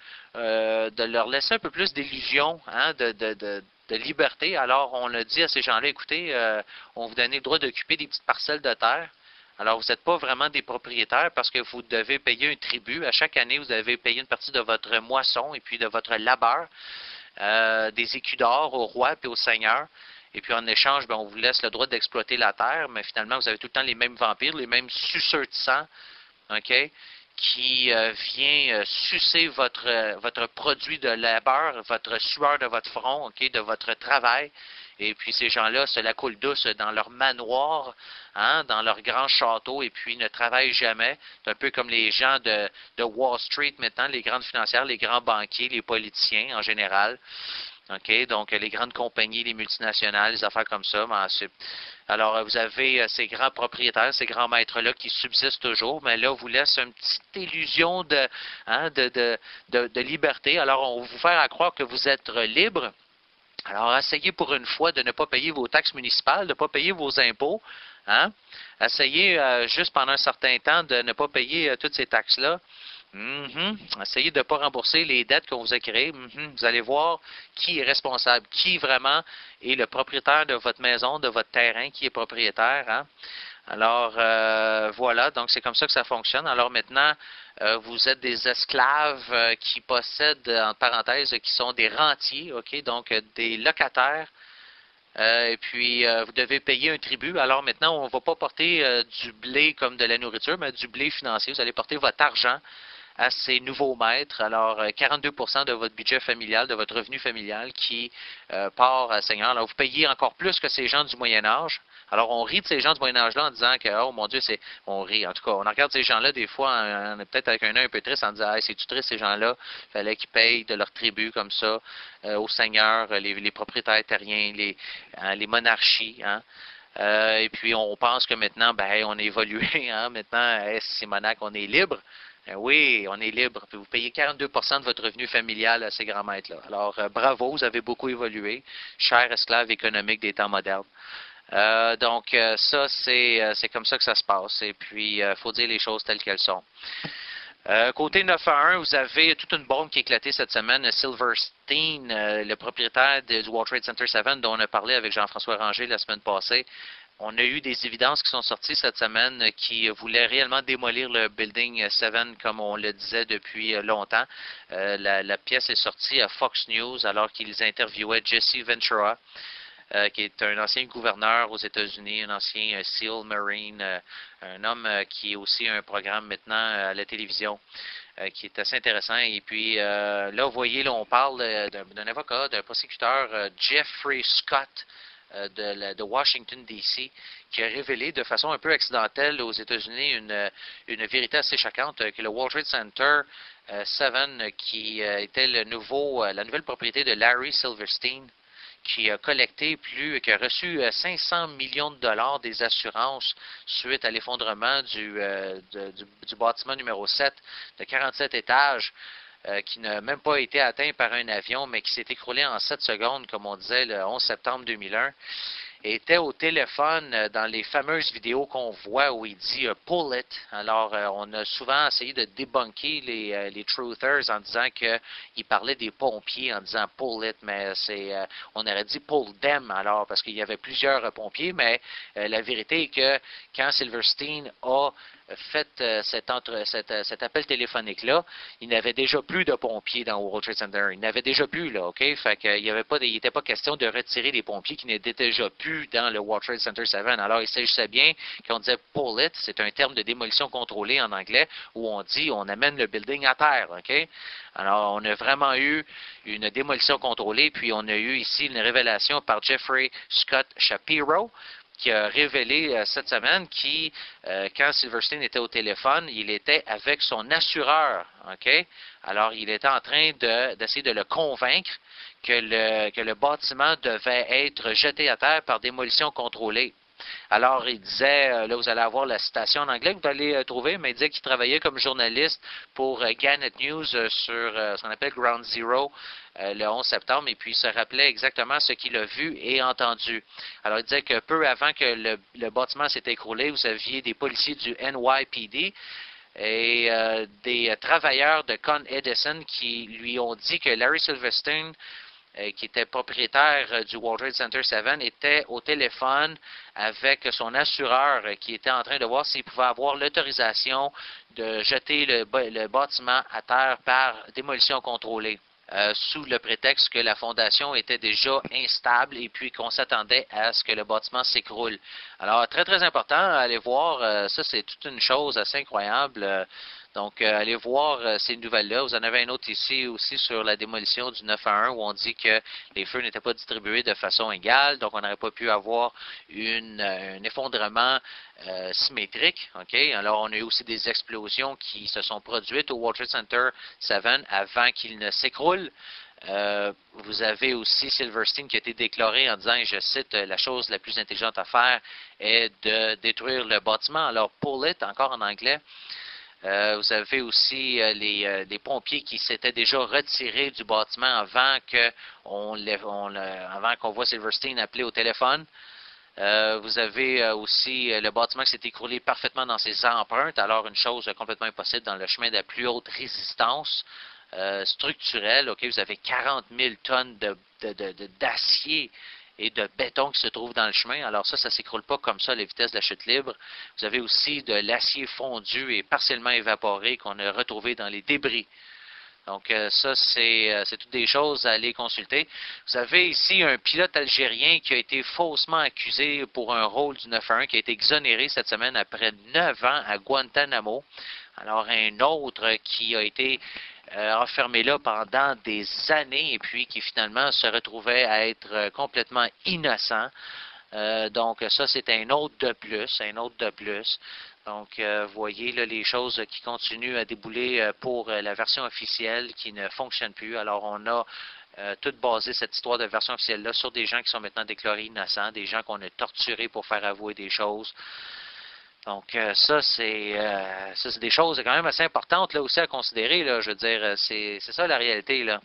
A: de leur laisser un peu plus d'illusion, hein, de liberté. Alors, on a dit à ces gens-là, écoutez, on vous donne le droit d'occuper des petites parcelles de terre. Alors, vous n'êtes pas vraiment des propriétaires parce que vous devez payer un tribut. À chaque année, vous devez payer une partie de votre moisson et puis de votre labeur, des écus d'or au roi et au seigneur. Et puis, en échange, ben, on vous laisse le droit d'exploiter la terre, mais finalement, vous avez tout le temps les mêmes vampires, les mêmes suceurs de sang, OK, qui vient sucer votre produit de labeur, votre sueur de votre front, OK, de votre travail. Et puis ces gens-là se la coulent douce dans leur manoir, hein, dans leur grand château, et puis ne travaillent jamais. C'est un peu comme les gens de Wall Street maintenant, les grandes financières, les grands banquiers, les politiciens en général. OK, donc les grandes compagnies, les multinationales, les affaires comme ça. Alors, vous avez ces grands propriétaires, ces grands maîtres-là qui subsistent toujours, mais là, on vous laisse une petite illusion de liberté. Alors, on va vous faire croire que vous êtes libre. Alors, essayez pour une fois de ne pas payer vos taxes municipales, de ne pas payer vos impôts. Hein? Essayez juste pendant un certain temps de ne pas payer toutes ces taxes-là. Essayez de ne pas rembourser les dettes qu'on vous a créées. Vous allez voir qui est responsable, qui vraiment est le propriétaire de votre maison, de votre terrain, qui est propriétaire. Hein? Alors, voilà, donc c'est comme ça que ça fonctionne. Alors maintenant, vous êtes des esclaves qui possèdent, en parenthèse, qui sont des rentiers, OK, donc des locataires. Et puis, vous devez payer un tribut. Alors maintenant, on ne va pas porter du blé comme de la nourriture, mais du blé financier. Vous allez porter votre argent à ces nouveaux maîtres. Alors, 42% de votre budget familial, de votre revenu familial qui part à Seigneur. Alors, vous payez encore plus que ces gens du Moyen Âge. Alors, on rit de ces gens du Moyen Âge-là en disant que, oh mon Dieu, on rit. En tout cas, on regarde ces gens-là des fois, on est peut-être avec un œil un peu triste en disant, hey, c'est-tu triste ces gens-là? Il fallait qu'ils payent de leur tribut comme ça aux seigneurs, les propriétaires terriens, les monarchies. Hein? Et puis, on pense que maintenant, ben, on a évolué. Hein? Maintenant, Simonac, on est libre. Oui, on est libre. Puis vous payez 42% de votre revenu familial à ces grands maîtres-là. Alors, bravo, vous avez beaucoup évolué, cher esclave économique des temps modernes. Donc, ça, c'est comme ça que ça se passe. Et puis, il faut dire les choses telles qu'elles sont. Côté 911, vous avez toute une bombe qui a éclaté cette semaine. Silverstein, le propriétaire du World Trade Center 7, dont on a parlé avec Jean-François Ranger la semaine passée. On a eu des évidences qui sont sorties cette semaine qui voulaient réellement démolir le Building 7 comme on le disait depuis longtemps. La pièce est sortie à Fox News alors qu'ils interviewaient Jesse Ventura, qui est un ancien gouverneur aux États-Unis, un ancien SEAL Marine, un homme qui est aussi un programme maintenant à la télévision. Qui est assez intéressant. Et puis, là, vous voyez, là, on parle d'un avocat, d'un prosécuteur, Jeffrey Scott, de Washington, D.C., qui a révélé de façon un peu accidentelle aux États-Unis une vérité assez choquante, que le World Trade Center 7, qui était la nouvelle propriété de Larry Silverstein, qui a qui a reçu 500 millions de dollars des assurances suite à l'effondrement du bâtiment numéro 7 de 47 étages, qui n'a même pas été atteint par un avion, mais qui s'est écroulé en 7 secondes, comme on disait, le 11 septembre 2001. était au téléphone dans les fameuses vidéos qu'on voit où il dit pull it. Alors, on a souvent essayé de débunker les truthers en disant qu'il parlait des pompiers en disant pull it, mais on aurait dit pull them alors, parce qu'il y avait plusieurs pompiers, mais la vérité est que quand Silverstein a fait cet appel téléphonique-là, il n'avait déjà plus de pompiers dans World Trade Center. Il n'avait déjà plus, là, OK? Fait qu'il il n'était pas question de retirer les pompiers qui n'étaient déjà plus dans le World Trade Center 7. Alors, il s'agissait bien, quand on disait pull it, c'est un terme de démolition contrôlée en anglais, où on dit on amène le building à terre, OK? Alors, on a vraiment eu une démolition contrôlée, puis on a eu ici une révélation par Jeffrey Scott Shapiro, qui a révélé cette semaine quand Silverstein était au téléphone, il était avec son assureur. OK? Alors, il était en train d'essayer de le convaincre que le bâtiment devait être jeté à terre par démolition contrôlée. Alors, il disait, là, vous allez avoir la citation en anglais que vous allez trouver, mais il disait qu'il travaillait comme journaliste pour Gannett News sur ce qu'on appelle Ground Zero le 11 septembre, et puis il se rappelait exactement ce qu'il a vu et entendu. Alors, il disait que peu avant que le bâtiment s'est écroulé, vous aviez des policiers du NYPD et des travailleurs de Con Edison qui lui ont dit que Larry Silverstein, qui était propriétaire du World Trade Center 7, était au téléphone avec son assureur qui était en train de voir s'il pouvait avoir l'autorisation de jeter le bâtiment à terre par démolition contrôlée. Sous le prétexte que la fondation était déjà instable et puis qu'on s'attendait à ce que le bâtiment s'écroule. Alors, très, très important, allez voir, ça c'est toute une chose assez incroyable. Donc, allez voir ces nouvelles-là. Vous en avez un autre ici aussi sur la démolition du 911 où on dit que les feux n'étaient pas distribués de façon égale, donc on n'aurait pas pu avoir un effondrement symétrique. OK? Alors, on a eu aussi des explosions qui se sont produites au World Trade Center 7 avant qu'il ne s'écroule. Vous avez aussi Silverstein qui a été déclaré en disant, et je cite, la chose la plus intelligente à faire est de détruire le bâtiment. Alors, pull it, encore en anglais. Vous avez aussi les pompiers qui s'étaient déjà retirés du bâtiment avant qu'on voit Silverstein appeler au téléphone. Vous avez aussi le bâtiment qui s'est écroulé parfaitement dans ses empreintes, alors une chose complètement impossible dans le chemin de la plus haute résistance structurelle. Okay, vous avez 40 000 tonnes d'acier et de béton qui se trouve dans le chemin. Alors ça ne s'écroule pas comme ça à la vitesse de la chute libre. Vous avez aussi de l'acier fondu et partiellement évaporé qu'on a retrouvé dans les débris. Donc ça, c'est toutes des choses à aller consulter. Vous avez ici un pilote algérien qui a été faussement accusé pour un rôle du 911, qui a été exonéré cette semaine après 9 ans à Guantanamo. Alors un autre qui a été enfermé là pendant des années et puis qui finalement se retrouvait à être complètement innocent. Donc ça, c'est un autre de plus. Donc, vous voyez là, les choses qui continuent à débouler pour la version officielle qui ne fonctionne plus. Alors, on a tout basé cette histoire de version officielle-là sur des gens qui sont maintenant déclarés innocents, des gens qu'on a torturés pour faire avouer des choses. Donc, ça, c'est des choses quand même assez importantes là aussi à considérer. Là, je veux dire, c'est ça la réalité, là.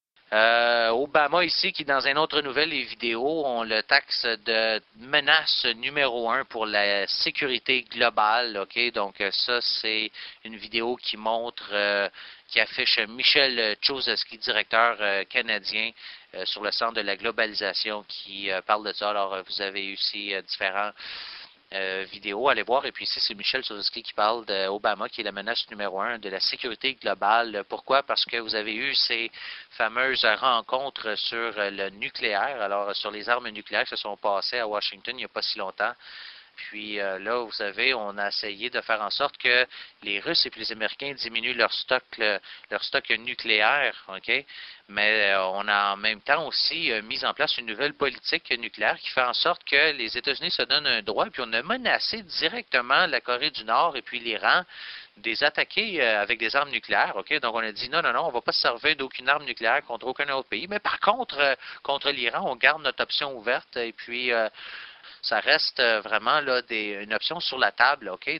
A: Obama ici, qui dans une autre nouvelle et vidéo, on le taxe de menace numéro 1 pour la sécurité globale. OK? Donc ça, c'est une vidéo qui montre, qui affiche Michel Chossky, directeur canadien sur le centre de la globalisation, qui parle de ça. Alors, vous avez aussi différents vidéo, allez voir. Et puis ici, c'est Michel Chossky qui parle d'Obama, qui est la menace numéro 1 de la sécurité globale. Pourquoi? Parce que vous avez eu ces fameuses rencontres sur le nucléaire, alors sur les armes nucléaires qui se sont passées à Washington il n'y a pas si longtemps. Puis là, vous savez, on a essayé de faire en sorte que les Russes et puis les Américains diminuent leur stock nucléaire, OK? Mais on a en même temps aussi mis en place une nouvelle politique nucléaire qui fait en sorte que les États-Unis se donnent un droit, puis on a menacé directement la Corée du Nord et puis l'Iran des attaquer avec des armes nucléaires, OK? Donc on a dit non, on ne va pas se servir d'aucune arme nucléaire contre aucun autre pays, mais par contre, contre l'Iran, on garde notre option ouverte et puis ça reste vraiment là, une option sur la table, OK? Donc,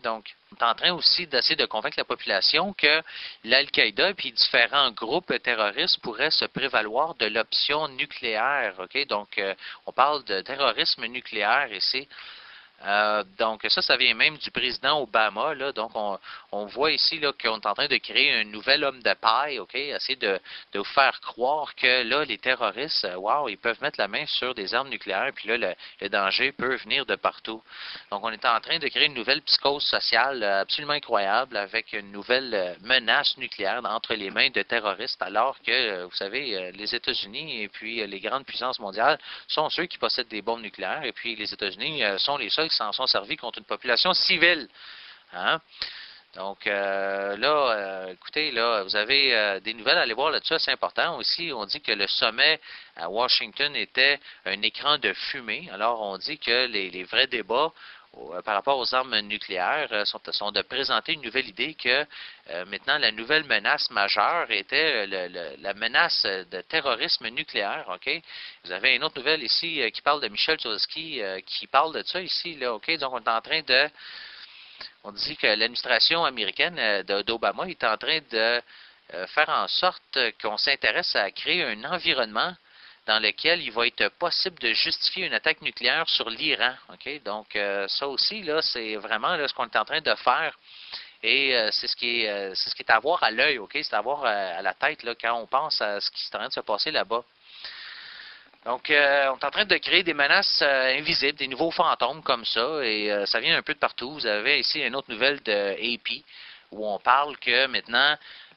A: est en train aussi d'essayer de convaincre la population que l'Al-Qaïda et différents groupes terroristes pourraient se prévaloir de l'option nucléaire. OK? Donc, on parle de terrorisme nucléaire ici. Donc, ça vient même du président Obama. Là. Donc, on voit ici là, qu'on est en train de créer un nouvel homme de paille, OK? Essayer de vous faire croire que là, les terroristes, wow, ils peuvent mettre la main sur des armes nucléaires, puis là, le danger peut venir de partout. Donc, on est en train de créer une nouvelle psychose sociale absolument incroyable avec une nouvelle menace nucléaire entre les mains de terroristes, alors que, vous savez, les États-Unis et puis les grandes puissances mondiales sont ceux qui possèdent des bombes nucléaires, et puis les États-Unis sont les seuls qui s'en sont servis contre une population civile. Hein? Donc écoutez, là, vous avez des nouvelles à aller voir là-dessus, c'est important aussi. On dit que le sommet à Washington était un écran de fumée. Alors, on dit que les vrais débats par rapport aux armes nucléaires sont de présenter une nouvelle idée que maintenant la nouvelle menace majeure était la menace de terrorisme nucléaire. OK? Vous avez une autre nouvelle ici qui parle de Michel Chomsky qui parle de ça ici. Là, OK? Donc, on est en train de... On dit que l'administration américaine d'Obama est en train de faire en sorte qu'on s'intéresse à créer un environnement dans lequel il va être possible de justifier une attaque nucléaire sur l'Iran. OK? Donc, ça aussi, là, c'est vraiment là, ce qu'on est en train de faire. Et c'est ce qui est à voir à l'œil, OK? C'est à voir à la tête là, quand on pense à ce qui est en train de se passer là-bas. Donc, on est en train de créer des menaces invisibles, des nouveaux fantômes comme ça, et ça vient un peu de partout. Vous avez ici une autre nouvelle de AP, où on parle que maintenant,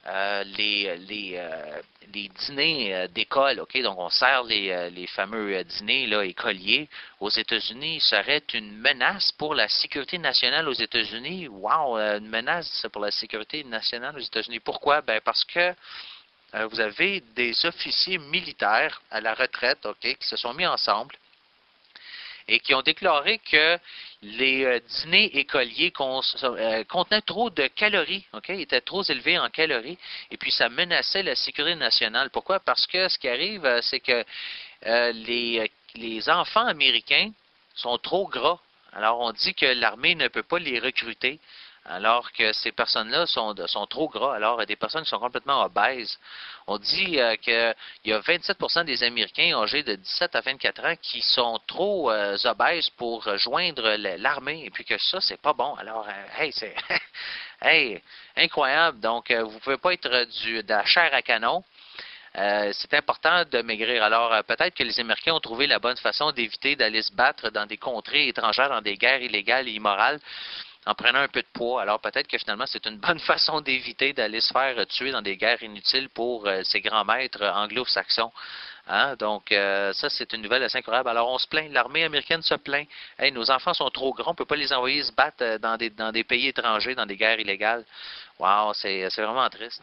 A: les dîners d'école, OK, donc on sert les fameux dîners là, écoliers aux États-Unis, serait une menace pour la sécurité nationale aux États-Unis. Wow, une menace pour la sécurité nationale aux États-Unis. Pourquoi? Ben parce que vous avez des officiers militaires à la retraite, OK, qui se sont mis ensemble et qui ont déclaré que les dîners écoliers contenaient trop de calories, OK, étaient trop élevés en calories, et puis ça menaçait la sécurité nationale. Pourquoi? Parce que ce qui arrive, c'est que les enfants américains sont trop gras. Alors, on dit que l'armée ne peut pas les recruter, alors que ces personnes-là sont trop gras. Alors, des personnes qui sont complètement obèses. On dit qu'il y a 27% des Américains âgés de 17 à 24 ans qui sont trop obèses pour joindre l'armée, et puis que ça, c'est pas bon. Alors, hey, c'est hey, incroyable. Donc, vous pouvez pas être de la chair à canon. C'est important de maigrir. Alors, peut-être que les Américains ont trouvé la bonne façon d'éviter d'aller se battre dans des contrées étrangères, dans des guerres illégales et immorales, en prenant un peu de poids. Alors, peut-être que finalement, c'est une bonne façon d'éviter d'aller se faire tuer dans des guerres inutiles pour ces grands maîtres anglo-saxons. Hein? Donc, ça, c'est une nouvelle assez incroyable. Alors, on se plaint. L'armée américaine se plaint. Hey, nos enfants sont trop grands. On ne peut pas les envoyer se battre dans des pays étrangers, dans des guerres illégales. Wow, c'est vraiment triste.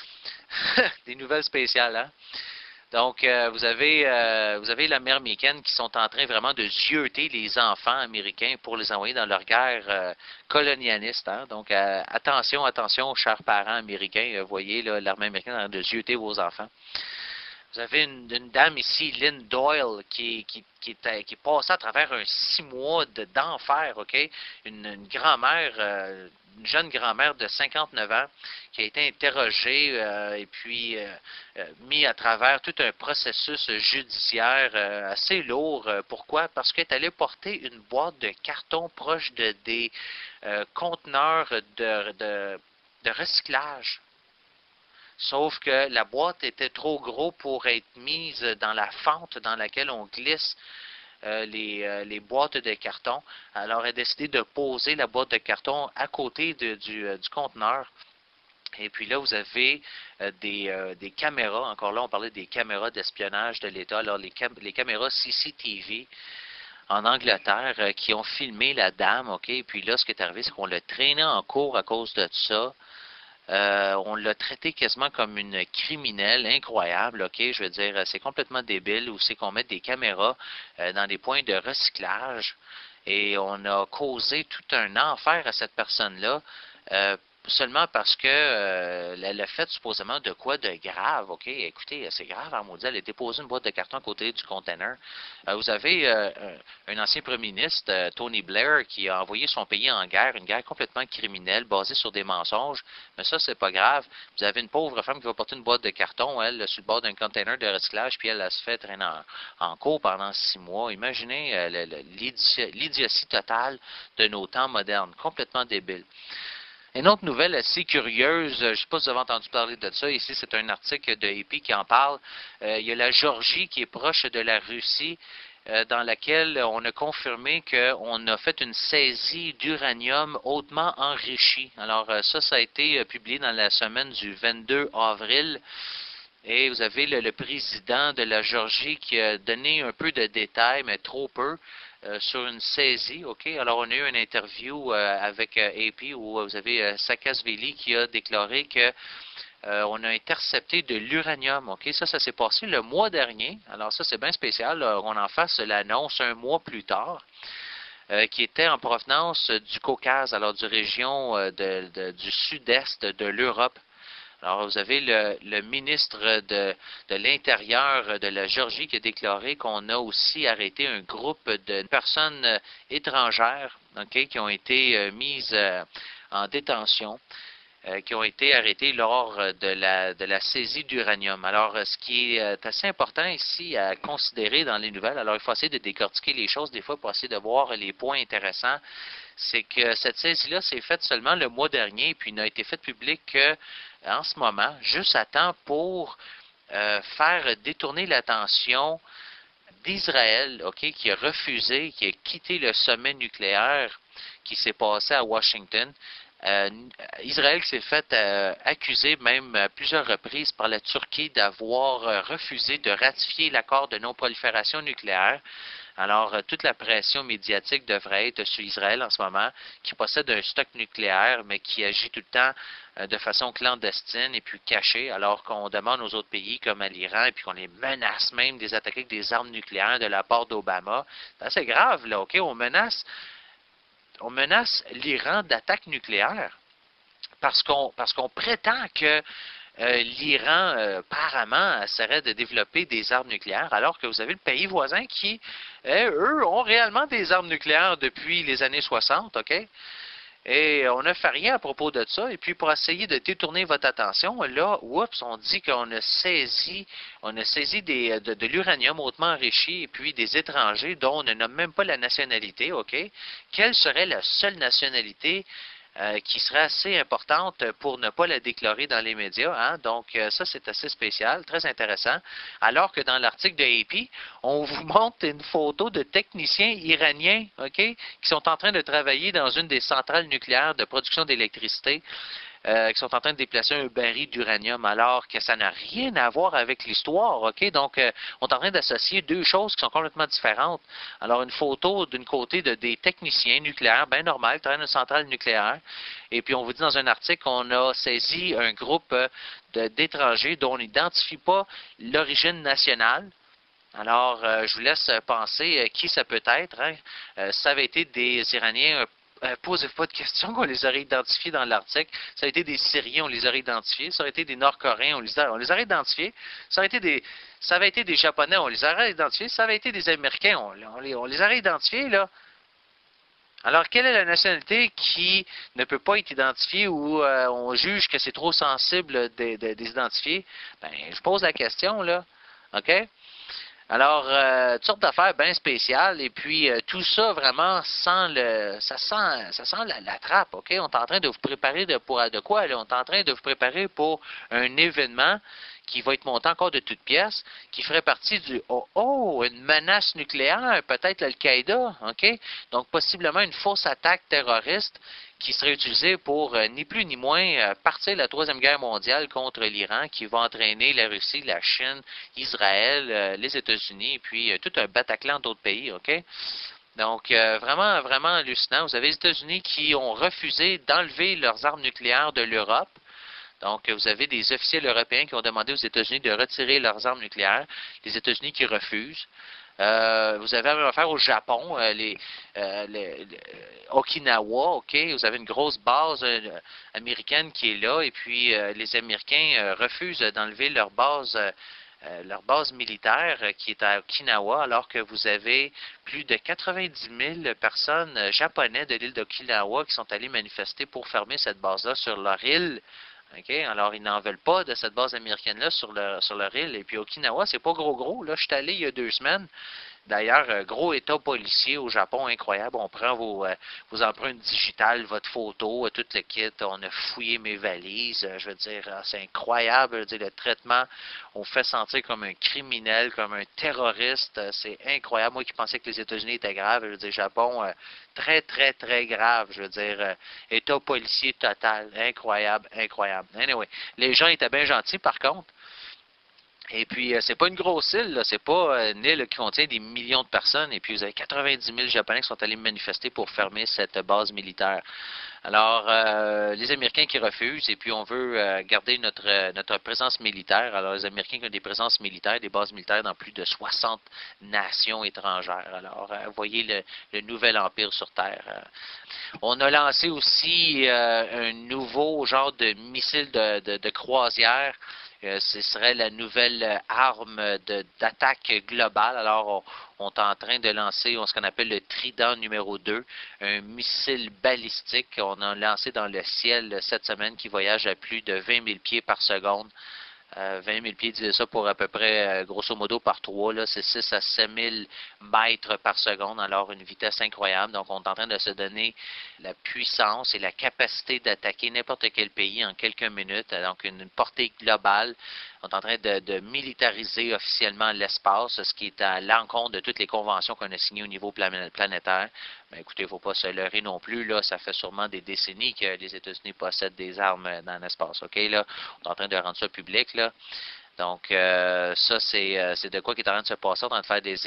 A: Des nouvelles spéciales, hein? Donc, vous avez l'armée américaine qui sont en train vraiment de zioter les enfants américains pour les envoyer dans leur guerre colonialiste. Hein? Donc, attention, chers parents américains. Voyez, là, l'armée américaine est en train de zioter vos enfants. Vous avez une dame ici, Lynn Doyle, qui est passée à travers un 6 mois d'enfer, OK? Une grand-mère, une jeune grand-mère de 59 ans qui a été interrogée et puis mis à travers tout un processus judiciaire assez lourd. Pourquoi? Parce qu'elle est allée porter une boîte de carton proche des conteneurs de recyclage. Sauf que la boîte était trop gros pour être mise dans la fente dans laquelle on glisse les boîtes de carton. Alors, elle a décidé de poser la boîte de carton à côté du conteneur. Et puis là, vous avez des caméras. Encore là, on parlait des caméras d'espionnage de l'État. Alors, les caméras CCTV en Angleterre qui ont filmé la dame. OK? Et puis là, ce qui est arrivé, c'est qu'on l'a traînée en cours à cause de ça. On l'a traité quasiment comme une criminelle incroyable, OK? Je veux dire, c'est complètement débile où c'est qu'on met des caméras dans des points de recyclage et on a causé tout un enfer à cette personne-là seulement parce que elle a fait supposément de quoi de grave, OK? Écoutez, c'est grave, en maudit, elle a déposé une boîte de carton à côté du container. Vous avez un ancien premier ministre, Tony Blair, qui a envoyé son pays en guerre, une guerre complètement criminelle, basée sur des mensonges, mais ça, c'est pas grave. Vous avez une pauvre femme qui va porter une boîte de carton, elle, sur le bord d'un container de recyclage, puis elle se fait traîner en cours pendant 6 mois. Imaginez l'idiotie totale de nos temps modernes, complètement débile. Une autre nouvelle assez curieuse, je ne sais pas si vous avez entendu parler de ça, ici c'est un article de AP qui en parle. Il y a la Géorgie qui est proche de la Russie, dans laquelle on a confirmé qu'on a fait une saisie d'uranium hautement enrichi. Alors ça a été publié dans la semaine du 22 avril. Et vous avez le président de la Géorgie qui a donné un peu de détails, mais trop peu, sur une saisie. OK? Alors, on a eu une interview avec AP où vous avez Saakashvili qui a déclaré que on a intercepté de l'uranium. OK? Ça s'est passé le mois dernier. Alors, ça, c'est bien spécial. Là, on en fasse l'annonce un mois plus tard. Qui était en provenance du Caucase, alors du région du sud-est de l'Europe. Alors, vous avez le ministre de l'Intérieur de la Géorgie qui a déclaré qu'on a aussi arrêté un groupe de personnes étrangères, OK, qui ont été mises en détention, qui ont été arrêtées lors de la saisie d'uranium. Alors, ce qui est assez important ici à considérer dans les nouvelles, alors il faut essayer de décortiquer les choses des fois pour essayer de voir les points intéressants, c'est que cette saisie-là s'est faite seulement le mois dernier, puis n'a été faite publique que en ce moment, juste à temps pour faire détourner l'attention d'Israël, OK, qui a refusé, qui a quitté le sommet nucléaire qui s'est passé à Washington. Israël s'est fait accuser même à plusieurs reprises par la Turquie d'avoir refusé de ratifier l'accord de non-prolifération nucléaire. Alors, toute la pression médiatique devrait être sur Israël en ce moment, qui possède un stock nucléaire, mais qui agit tout le temps de façon clandestine et puis cachée, alors qu'on demande aux autres pays comme à l'Iran, et puis qu'on les menace même des attaques avec des armes nucléaires de la part d'Obama. C'est assez grave, là, OK? On menace l'Iran d'attaques nucléaires parce qu'on prétend que l'Iran, apparemment, essaierait de développer des armes nucléaires, alors que vous avez le pays voisin qui, eux, ont réellement des armes nucléaires depuis les années 60, OK? Et on ne fait rien à propos de ça. Et puis, pour essayer de détourner votre attention, là, oups, on dit qu'on a saisi de l'uranium hautement enrichi et puis des étrangers dont on ne nomme même pas la nationalité, OK? Quelle serait la seule nationalité qui serait assez importante pour ne pas la déclarer dans les médias. Hein? Donc, ça, c'est assez spécial, très intéressant. Alors que dans l'article de AP, on vous montre une photo de techniciens iraniens, OK, qui sont en train de travailler dans une des centrales nucléaires de production d'électricité. Qui sont en train de déplacer un baril d'uranium, alors que ça n'a rien à voir avec l'histoire, OK? Donc, on est en train d'associer deux choses qui sont complètement différentes. Alors, une photo d'une côté des techniciens nucléaires, bien normal, qui travaillent dans une centrale nucléaire, et puis on vous dit dans un article qu'on a saisi un groupe d'étrangers dont on n'identifie pas l'origine nationale. Alors, je vous laisse penser qui ça peut être. Hein? Ça avait été des Iraniens posez pas de questions, on les aurait identifiés dans l'article. Ça a été des Syriens, on les aurait identifiés. Ça aurait été des Nord-Coréens, on les aurait identifiés. Ça avait été des Japonais, on les aurait identifiés. Ça avait été des Américains, on les aurait identifiés, là. Alors, quelle est la nationalité qui ne peut pas être identifiée ou on juge que c'est trop sensible de les identifier? Ben, je pose la question, là. OK? Alors, toutes sortes d'affaires bien spéciales, et puis tout ça vraiment ça sent la trappe, OK? On est en train de vous préparer de quoi, là? On est en train de vous préparer pour un événement qui va être monté encore de toutes pièces, qui ferait partie une menace nucléaire, peut-être l'Al-Qaïda, OK? Donc, possiblement une fausse attaque terroriste qui serait utilisée pour, ni plus ni moins, partir la Troisième Guerre mondiale contre l'Iran, qui va entraîner la Russie, la Chine, Israël, les États-Unis, et puis tout un Bataclan d'autres pays, OK? Donc, vraiment, vraiment hallucinant. Vous avez les États-Unis qui ont refusé d'enlever leurs armes nucléaires de l'Europe. Donc, vous avez des officiels européens qui ont demandé aux États-Unis de retirer leurs armes nucléaires. Les États-Unis qui refusent. Vous avez la même affaire au Japon, Okinawa, OK? Vous avez une grosse base américaine qui est là, et puis les Américains refusent d'enlever leur base militaire qui est à Okinawa, alors que vous avez plus de 90 000 personnes japonais de l'île d'Okinawa qui sont allées manifester pour fermer cette base-là sur leur île. Okay? Alors, ils n'en veulent pas de cette base américaine-là sur leur île. Et puis, Okinawa, c'est pas gros. Là, je suis allé il y a 2 semaines. D'ailleurs, gros état policier au Japon, incroyable. On prend vos empreintes digitales, votre photo, tout le kit. On a fouillé mes valises. Je veux dire, c'est incroyable. Je veux dire, le traitement, on fait sentir comme un criminel, comme un terroriste. C'est incroyable. Moi qui pensais que les États-Unis étaient graves, je veux dire, Japon, très grave. Je veux dire, état policier total. Incroyable. Anyway, les gens étaient bien gentils, par contre. Et puis, c'est pas une grosse île, là. C'est pas une île qui contient des millions de personnes. Et puis, vous avez 90 000 Japonais qui sont allés manifester pour fermer cette base militaire. Alors, les Américains qui refusent, et puis on veut garder notre présence militaire. Alors, les Américains qui ont des présences militaires, des bases militaires dans plus de 60 nations étrangères. Alors, vous voyez le nouvel empire sur Terre. On a lancé aussi un nouveau genre de missile de croisière. Ce serait la nouvelle arme d'attaque globale. Alors, on est en train de lancer ce qu'on appelle le Trident numéro 2, un missile balistique qu'on a lancé dans le ciel cette semaine qui voyage à plus de 20 000 pieds par seconde. 20 000 pieds, disait ça pour à peu près, grosso modo, par 3, là, c'est 6 à 7 000 mètres par seconde, alors une vitesse incroyable. Donc, on est en train de se donner la puissance et la capacité d'attaquer n'importe quel pays en quelques minutes, donc une portée globale. On est en train de militariser officiellement l'espace, ce qui est à l'encontre de toutes les conventions qu'on a signées au niveau planétaire. Mais écoutez, il ne faut pas se leurrer non plus. Là, ça fait sûrement des décennies que les États-Unis possèdent des armes dans l'espace. OK, là, on est en train de rendre ça public. Là. Donc, ça, c'est de quoi qui est en train de se passer. On est en train de faire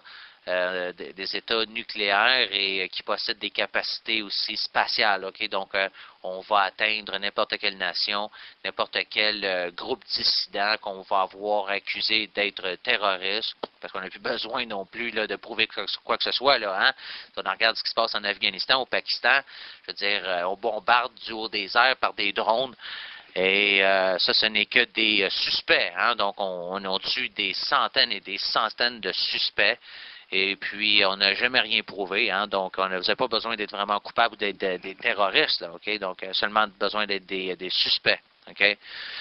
A: des États nucléaires et qui possèdent des capacités aussi spatiales. OK? Donc, on va atteindre n'importe quelle nation, n'importe quel groupe dissident qu'on va avoir accusé d'être terroriste, parce qu'on n'a plus besoin non plus là, de prouver quoi que ce soit. Là, hein? On regarde ce qui se passe en Afghanistan, au Pakistan. Je veux dire, on bombarde du haut des airs par des drones. Et ça, ce n'est que des suspects. Hein? Donc, on tue des centaines et des centaines de suspects. Et puis, on n'a jamais rien prouvé. Hein? Donc, vous n'avez pas besoin d'être vraiment coupable ou d'être des terroristes. Là, OK? Donc, seulement besoin d'être des suspects. OK?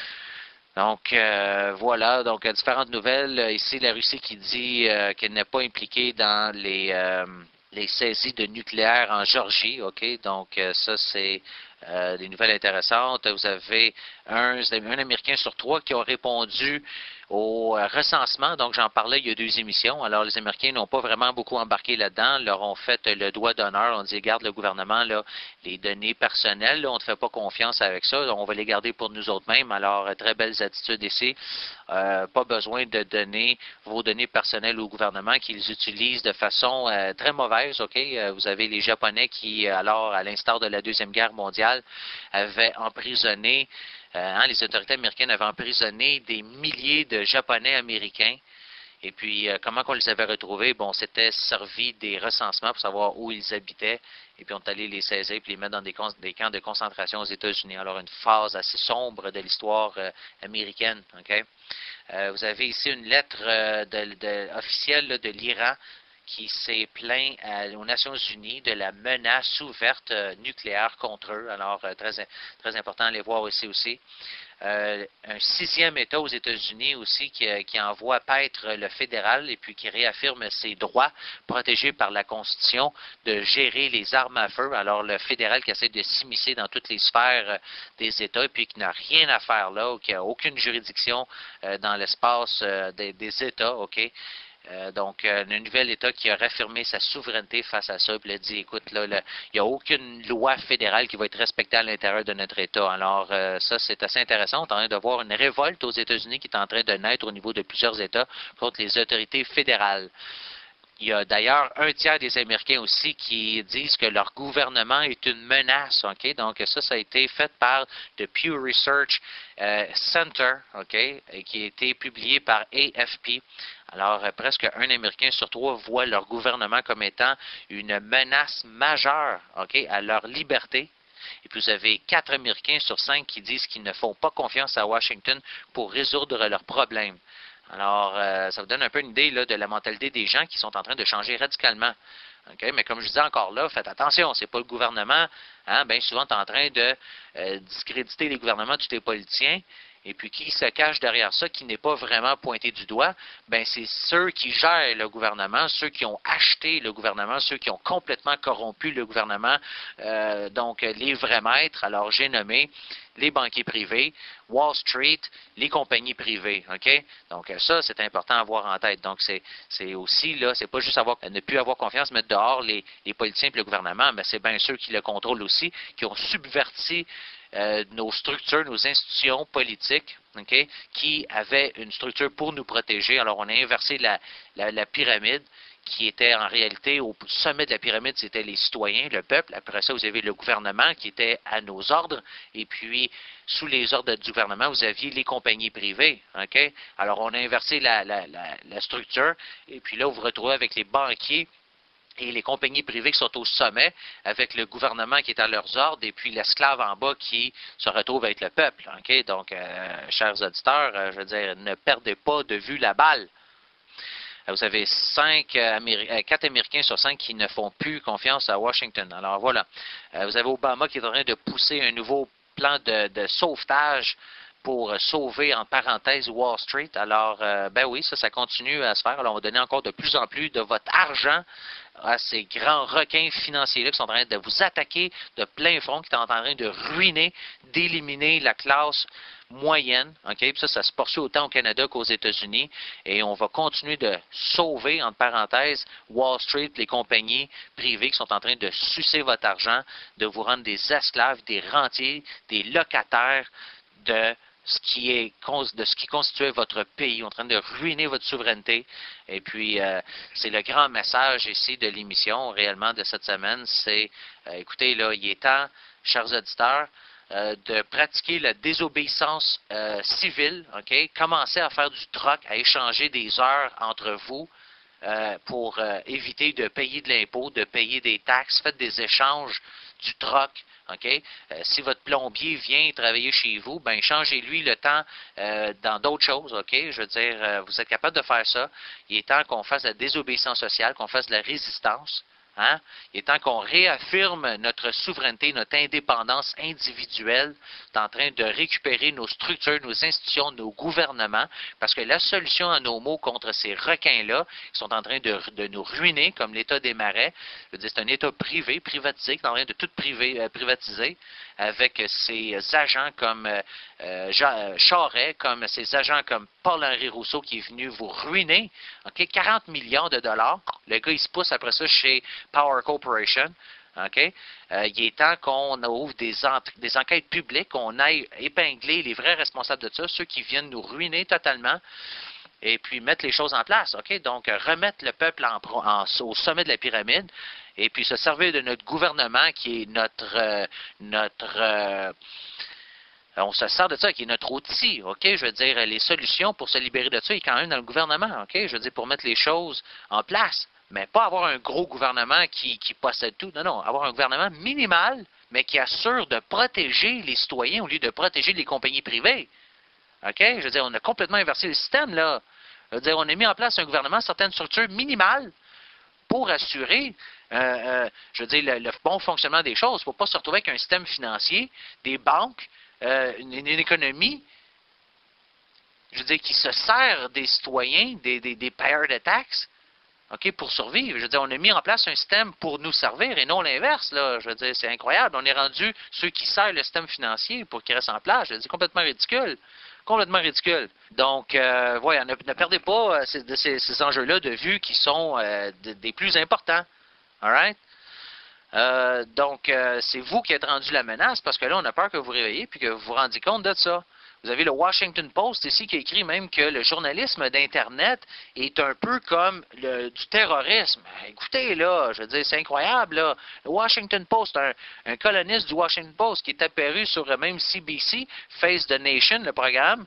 A: Donc, voilà. Donc, différentes nouvelles. Ici, la Russie qui dit qu'elle n'est pas impliquée dans les saisies de nucléaire en Géorgie. OK? Donc, ça, c'est des nouvelles intéressantes. Vous avez un Américain sur 3 qui a répondu au recensement. Donc, j'en parlais il y a 2 émissions. Alors, les Américains n'ont pas vraiment beaucoup embarqué là-dedans. Leur ont fait le doigt d'honneur. On dit, garde le gouvernement, là, les données personnelles, là, on ne te fait pas confiance avec ça. On va les garder pour nous autres mêmes. Alors, très belles attitudes ici. Pas besoin de donner vos données personnelles au gouvernement qu'ils utilisent de façon très mauvaise. OK? Vous avez les Japonais qui, alors, à l'instar de la Deuxième Guerre mondiale, avaient emprisonné les autorités américaines avaient emprisonné des milliers de Japonais américains. Et puis, comment qu'on les avait retrouvés? Bon, c'était servi des recensements pour savoir où ils habitaient. Et puis, on est allé les saisir et les mettre dans des camps de concentration aux États-Unis. Alors, une phase assez sombre de l'histoire américaine. Okay? Vous avez ici une lettre officielle là, de l'Iran qui s'est plaint aux Nations Unies de la menace ouverte nucléaire contre eux. Alors, très important à les voir ici aussi. Un 6e État aux États-Unis aussi qui envoie paître le fédéral et puis qui réaffirme ses droits protégés par la Constitution de gérer les armes à feu. Alors, le fédéral qui essaie de s'immiscer dans toutes les sphères des États et puis qui n'a rien à faire là, ou qui n'a aucune juridiction dans l'espace des États, OK? Donc, un nouvel État qui a réaffirmé sa souveraineté face à ça, puis a dit, écoute, là, il n'y a aucune loi fédérale qui va être respectée à l'intérieur de notre État. Alors, ça, c'est assez intéressant. On est en train de voir une révolte aux États-Unis qui est en train de naître au niveau de plusieurs États contre les autorités fédérales. Il y a d'ailleurs un tiers des Américains aussi qui disent que leur gouvernement est une menace. OK? Donc, ça a été fait par le Pew Research Center, OK? Et qui a été publié par AFP. Alors, presque un Américain sur trois voit leur gouvernement comme étant une menace majeure, OK, à leur liberté. Et puis, vous avez 4 Américains sur 5 qui disent qu'ils ne font pas confiance à Washington pour résoudre leurs problèmes. Alors, ça vous donne un peu une idée là, de la mentalité des gens qui sont en train de changer radicalement. Okay? Mais comme je disais encore là, faites attention, c'est pas le gouvernement. Hein? Bien souvent, tu es en train de discréditer les gouvernements, tous les politiciens. Et puis, qui se cache derrière ça, qui n'est pas vraiment pointé du doigt, ben c'est ceux qui gèrent le gouvernement, ceux qui ont acheté le gouvernement, ceux qui ont complètement corrompu le gouvernement, donc les vrais maîtres. Alors, j'ai nommé les banquiers privés, Wall Street, les compagnies privées, OK? Donc, ça, c'est important à avoir en tête. Donc, c'est aussi, là, c'est pas juste ne plus avoir confiance, mettre dehors les politiciens et le gouvernement, mais c'est bien ceux qui le contrôlent aussi, qui ont subverti nos structures, nos institutions politiques, okay, qui avaient une structure pour nous protéger. Alors, on a inversé la pyramide, qui était en réalité au sommet de la pyramide, c'était les citoyens, le peuple. Après ça, vous avez le gouvernement qui était à nos ordres. Et puis, sous les ordres du gouvernement, vous aviez les compagnies privées. Okay? Alors, on a inversé la structure. Et puis là, vous vous retrouvez avec les banquiers et les compagnies privées qui sont au sommet, avec le gouvernement qui est à leurs ordres, et puis l'esclave en bas qui se retrouve avec le peuple. Okay? Donc, chers auditeurs, je veux dire, ne perdez pas de vue la balle. Vous avez 4 Américains sur 5 qui ne font plus confiance à Washington. Alors voilà. Vous avez Obama qui est en train de pousser un nouveau plan de sauvetage pour sauver, en parenthèse, Wall Street. Alors, ben oui, ça continue à se faire. Alors, on va donner encore de plus en plus de votre argent à ces grands requins financiers-là qui sont en train de vous attaquer de plein front, qui sont en train de ruiner, d'éliminer la classe moyenne. Okay? Puis ça se poursuit autant au Canada qu'aux États-Unis. Et on va continuer de sauver, entre parenthèses, Wall Street, les compagnies privées qui sont en train de sucer votre argent, de vous rendre des esclaves, des rentiers, des locataires de ce qui constituait votre pays, en train de ruiner votre souveraineté. Et puis, c'est le grand message ici de l'émission, réellement, de cette semaine, c'est, écoutez, là, il est temps, chers auditeurs, de pratiquer la désobéissance civile, OK? Commencez à faire du troc, à échanger des heures entre vous pour éviter de payer de l'impôt, de payer des taxes. Faites des échanges, du troc. OK? Si votre plombier vient travailler chez vous, ben changez-lui le temps dans d'autres choses. OK? Je veux dire, vous êtes capable de faire ça. Il est temps qu'on fasse de la désobéissance sociale, qu'on fasse de la résistance. Hein? Il est temps qu'on réaffirme notre souveraineté, notre indépendance individuelle, en train de récupérer nos structures, nos institutions, nos gouvernements, parce que la solution à nos maux contre ces requins-là, qui sont en train de nous ruiner, comme l'État des Marais, je veux dire, c'est un État privé, privatisé, qui est en train de tout privatiser, avec ses agents comme Charest, comme ses agents comme Paul-Henri Rousseau, qui est venu vous ruiner. OK? 40 millions de dollars. Le gars, il se pousse après ça chez Power Corporation. OK? Il est temps qu'on ouvre des enquêtes publiques, qu'on aille épingler les vrais responsables de ça, ceux qui viennent nous ruiner totalement, et puis mettre les choses en place. OK? Donc, remettre le peuple au sommet de la pyramide, et puis se servir de notre gouvernement qui est on se sert de ça, qui est notre outil, OK? Je veux dire, les solutions pour se libérer de ça, il est quand même dans le gouvernement, OK? Je veux dire, pour mettre les choses en place. Mais pas avoir un gros gouvernement qui possède tout. Non, avoir un gouvernement minimal, mais qui assure de protéger les citoyens au lieu de protéger les compagnies privées. OK? Je veux dire, on a complètement inversé le système, là. Je veux dire, on a mis en place un gouvernement, certaines structures minimales pour assurer, je veux dire, le bon fonctionnement des choses. Il ne faut pas se retrouver avec un système financier, des banques, une économie, je veux dire, qui se sert des citoyens, des payeurs de taxes, OK, pour survivre. Je veux dire, on a mis en place un système pour nous servir et non l'inverse, là. Je veux dire, c'est incroyable. On est rendu ceux qui servent le système financier pour qu'il reste en place. Je veux dire, complètement ridicule. Complètement ridicule. Donc, voilà, ne perdez pas ces enjeux-là de vue qui sont des plus importants. All right? Donc, c'est vous qui êtes rendu la menace parce que là, on a peur que vous vous réveillez puis que vous vous rendiez compte de ça. Vous avez le Washington Post ici qui a écrit même que le journalisme d'Internet est un peu comme du terrorisme. Écoutez, là, je veux dire, c'est incroyable, là. Le Washington Post, un coloniste du Washington Post qui est apparu sur même CBC, Face the Nation, le programme,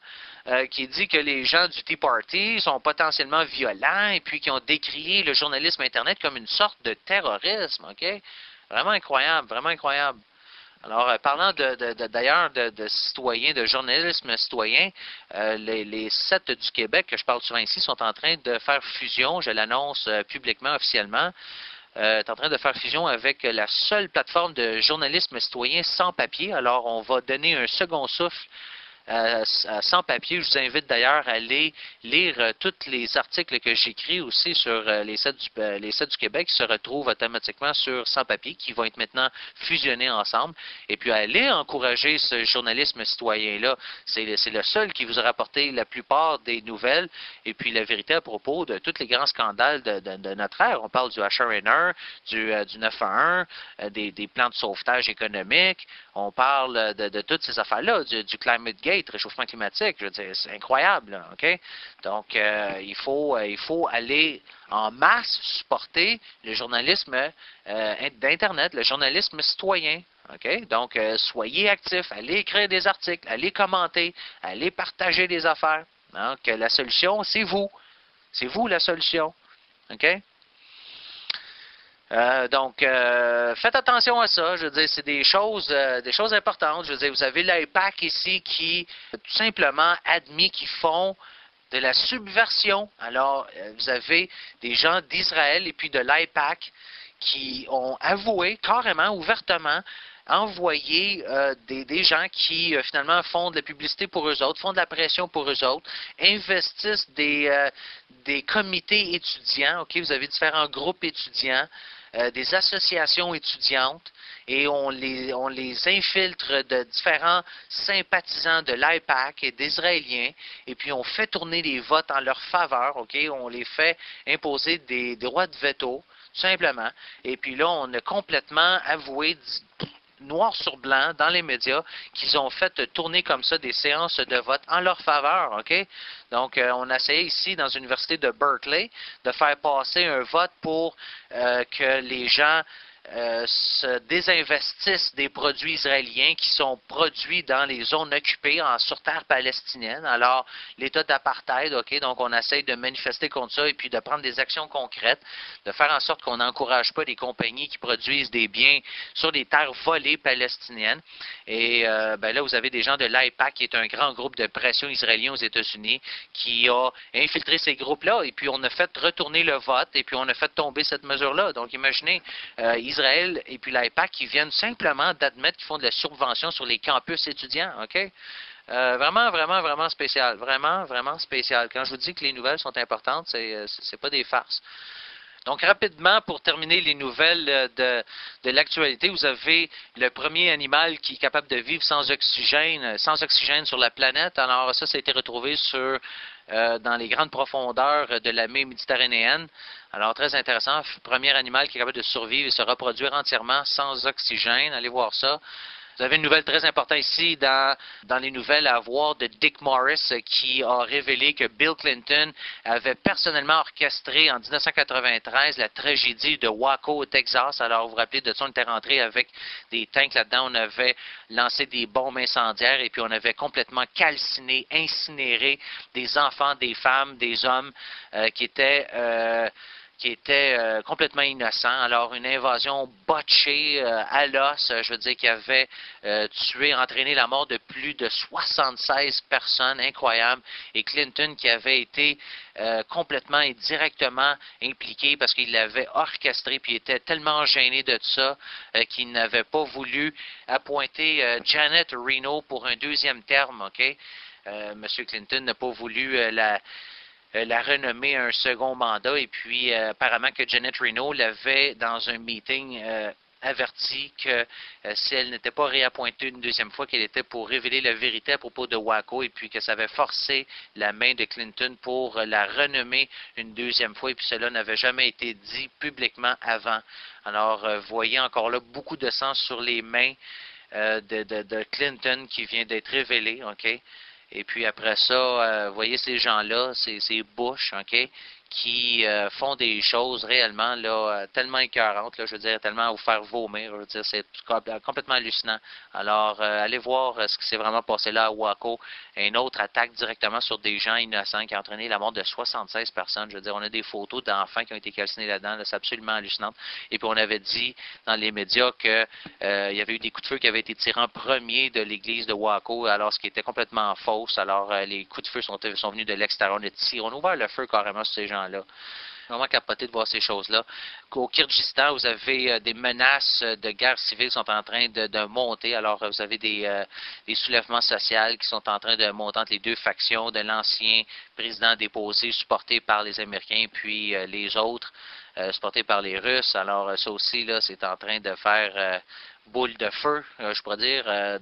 A: qui dit que les gens du Tea Party sont potentiellement violents et puis qui ont décrié le journalisme Internet comme une sorte de terrorisme, OK? Vraiment incroyable, vraiment incroyable. Alors, parlant d'ailleurs de citoyens, de journalisme citoyen, les 7 du Québec que je parle souvent ici sont en train de faire fusion, je l'annonce publiquement, officiellement, est en train de faire fusion avec la seule plateforme de journalisme citoyen sans papier. Alors, on va donner un second souffle sans papier. Je vous invite d'ailleurs à aller lire tous les articles que j'écris aussi sur les 7 du Québec qui se retrouvent automatiquement sur sans papier, qui vont être maintenant fusionnés ensemble. Et puis, aller encourager ce journalisme citoyen-là. C'est le seul qui vous a rapporté la plupart des nouvelles et puis la vérité à propos de tous les grands scandales de notre ère. On parle du HR&R, du 911, des plans de sauvetage économique. On parle de toutes ces affaires-là, du Climate Gate, réchauffement climatique. Je veux dire, c'est incroyable, là, OK? Donc, il faut aller en masse supporter le journalisme d'Internet, le journalisme citoyen. OK? Donc, soyez actifs, allez écrire des articles, allez commenter, allez partager des affaires. Donc, la solution, c'est vous. C'est vous la solution. OK? Donc, faites attention à ça. Je veux dire, c'est des choses importantes. Je veux dire, vous avez l'IPAC ici qui, tout simplement, admis qu'ils font de la subversion. Alors, vous avez des gens d'Israël et puis de l'IPAC qui ont avoué carrément, ouvertement, envoyer des gens qui finalement font de la publicité pour eux autres, font de la pression pour eux autres, investissent des comités étudiants. Ok, vous avez différents groupes étudiants, des associations étudiantes, et on les infiltre de différents sympathisants de l'IPAC et d'Israéliens, et puis on fait tourner les votes en leur faveur. Ok, on les fait imposer des droits de veto, tout simplement. Et puis là, on a complètement avoué noir sur blanc dans les médias qu'ils ont fait tourner comme ça des séances de vote en leur faveur, OK? Donc, on a essayé ici, dans l'université de Berkeley, de faire passer un vote pour que les gens se désinvestissent des produits israéliens qui sont produits dans les zones occupées sur terre palestinienne. Alors, l'état d'apartheid, OK, donc on essaye de manifester contre ça et puis de prendre des actions concrètes, de faire en sorte qu'on n'encourage pas des compagnies qui produisent des biens sur des terres volées palestiniennes. Et ben là, vous avez des gens de l'IPAC, qui est un grand groupe de pression israélien aux États-Unis, qui a infiltré ces groupes-là, et puis on a fait retourner le vote, et puis on a fait tomber cette mesure-là. Donc, imaginez, Israël et puis l'IPAC qui viennent simplement d'admettre qu'ils font de la subvention sur les campus étudiants, OK? Vraiment, vraiment, vraiment spécial. Vraiment, vraiment spécial. Quand je vous dis que les nouvelles sont importantes, c'est pas des farces. Donc, rapidement, pour terminer les nouvelles de l'actualité, vous avez le premier animal qui est capable de vivre sans oxygène sur la planète. Alors, ça a été retrouvé dans les grandes profondeurs de la mer méditerranéenne. Alors, très intéressant. Premier animal qui est capable de survivre et se reproduire entièrement sans oxygène. Allez voir ça. Vous avez une nouvelle très importante ici dans les nouvelles à voir de Dick Morris qui a révélé que Bill Clinton avait personnellement orchestré en 1993 la tragédie de Waco au Texas. Alors, vous vous rappelez de ça, on était rentré avec des tanks là-dedans, on avait lancé des bombes incendiaires et puis on avait complètement calciné, incinéré des enfants, des femmes, des hommes qui étaient complètement innocent. Alors, une invasion botchée à l'os, je veux dire, qui avait entraîné la mort de plus de 76 personnes, incroyable, et Clinton qui avait été complètement et directement impliqué parce qu'il l'avait orchestré, puis il était tellement gêné de ça qu'il n'avait pas voulu appointer Janet Reno pour un deuxième terme, OK? M. Clinton n'a pas voulu la renommer un second mandat, et puis apparemment que Janet Reno l'avait dans un meeting averti que si elle n'était pas réappointée une deuxième fois, qu'elle était pour révéler la vérité à propos de Waco, et puis que ça avait forcé la main de Clinton pour la renommer une deuxième fois, et puis cela n'avait jamais été dit publiquement avant. Alors, voyez encore là beaucoup de sang sur les mains de Clinton qui vient d'être révélé, OK? Et puis après ça, vous voyez ces gens-là, ces Bush, OK, qui font des choses réellement là, tellement écœurantes, là, je veux dire, tellement à vous faire vomir. Je veux dire, c'est complètement hallucinant. Alors, allez voir ce qui s'est vraiment passé là à Waco. Une autre attaque directement sur des gens innocents qui a entraîné la mort de 76 personnes. Je veux dire, on a des photos d'enfants qui ont été calcinés là-dedans. Là, c'est absolument hallucinant. Et puis, on avait dit dans les médias que il y avait eu des coups de feu qui avaient été tirés en premier de l'église de Waco, alors ce qui était complètement fausse. Alors, les coups de feu sont venus de l'extérieur. On a ouvert le feu carrément sur ces gens-là. Vraiment capoté de voir ces choses-là. Au Kyrgyzstan, vous avez des menaces de guerre civile qui sont en train de monter. Alors, vous avez des soulèvements sociaux qui sont en train de monter entre les deux factions de l'ancien président déposé, supporté par les Américains, puis les autres, supportés par les Russes. Alors, ça aussi, là, c'est en train de faire boule de feu, je pourrais dire.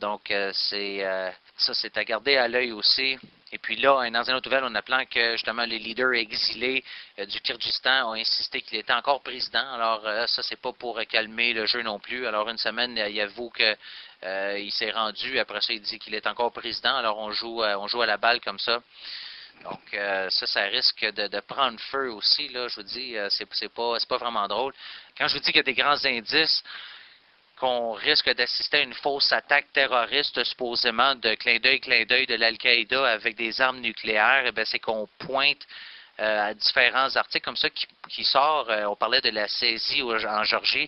A: Ça, c'est à garder à l'œil aussi. Et puis là, dans une autre nouvelle, on apprend que justement les leaders exilés du Kyrgyzstan ont insisté qu'il était encore président. Alors ça, c'est pas pour calmer le jeu non plus. Alors une semaine, il avoue que il s'est rendu. Après ça, il dit qu'il est encore président. Alors on joue à la balle comme ça. Donc ça risque de prendre feu aussi. Là, je vous dis, c'est pas vraiment drôle. Quand je vous dis qu'il y a des grands indices qu'on risque d'assister à une fausse attaque terroriste, supposément de clin d'œil de l'Al-Qaïda avec des armes nucléaires, eh bien, c'est qu'on pointe à différents articles comme ça qui sort. On parlait de la saisie en Georgie.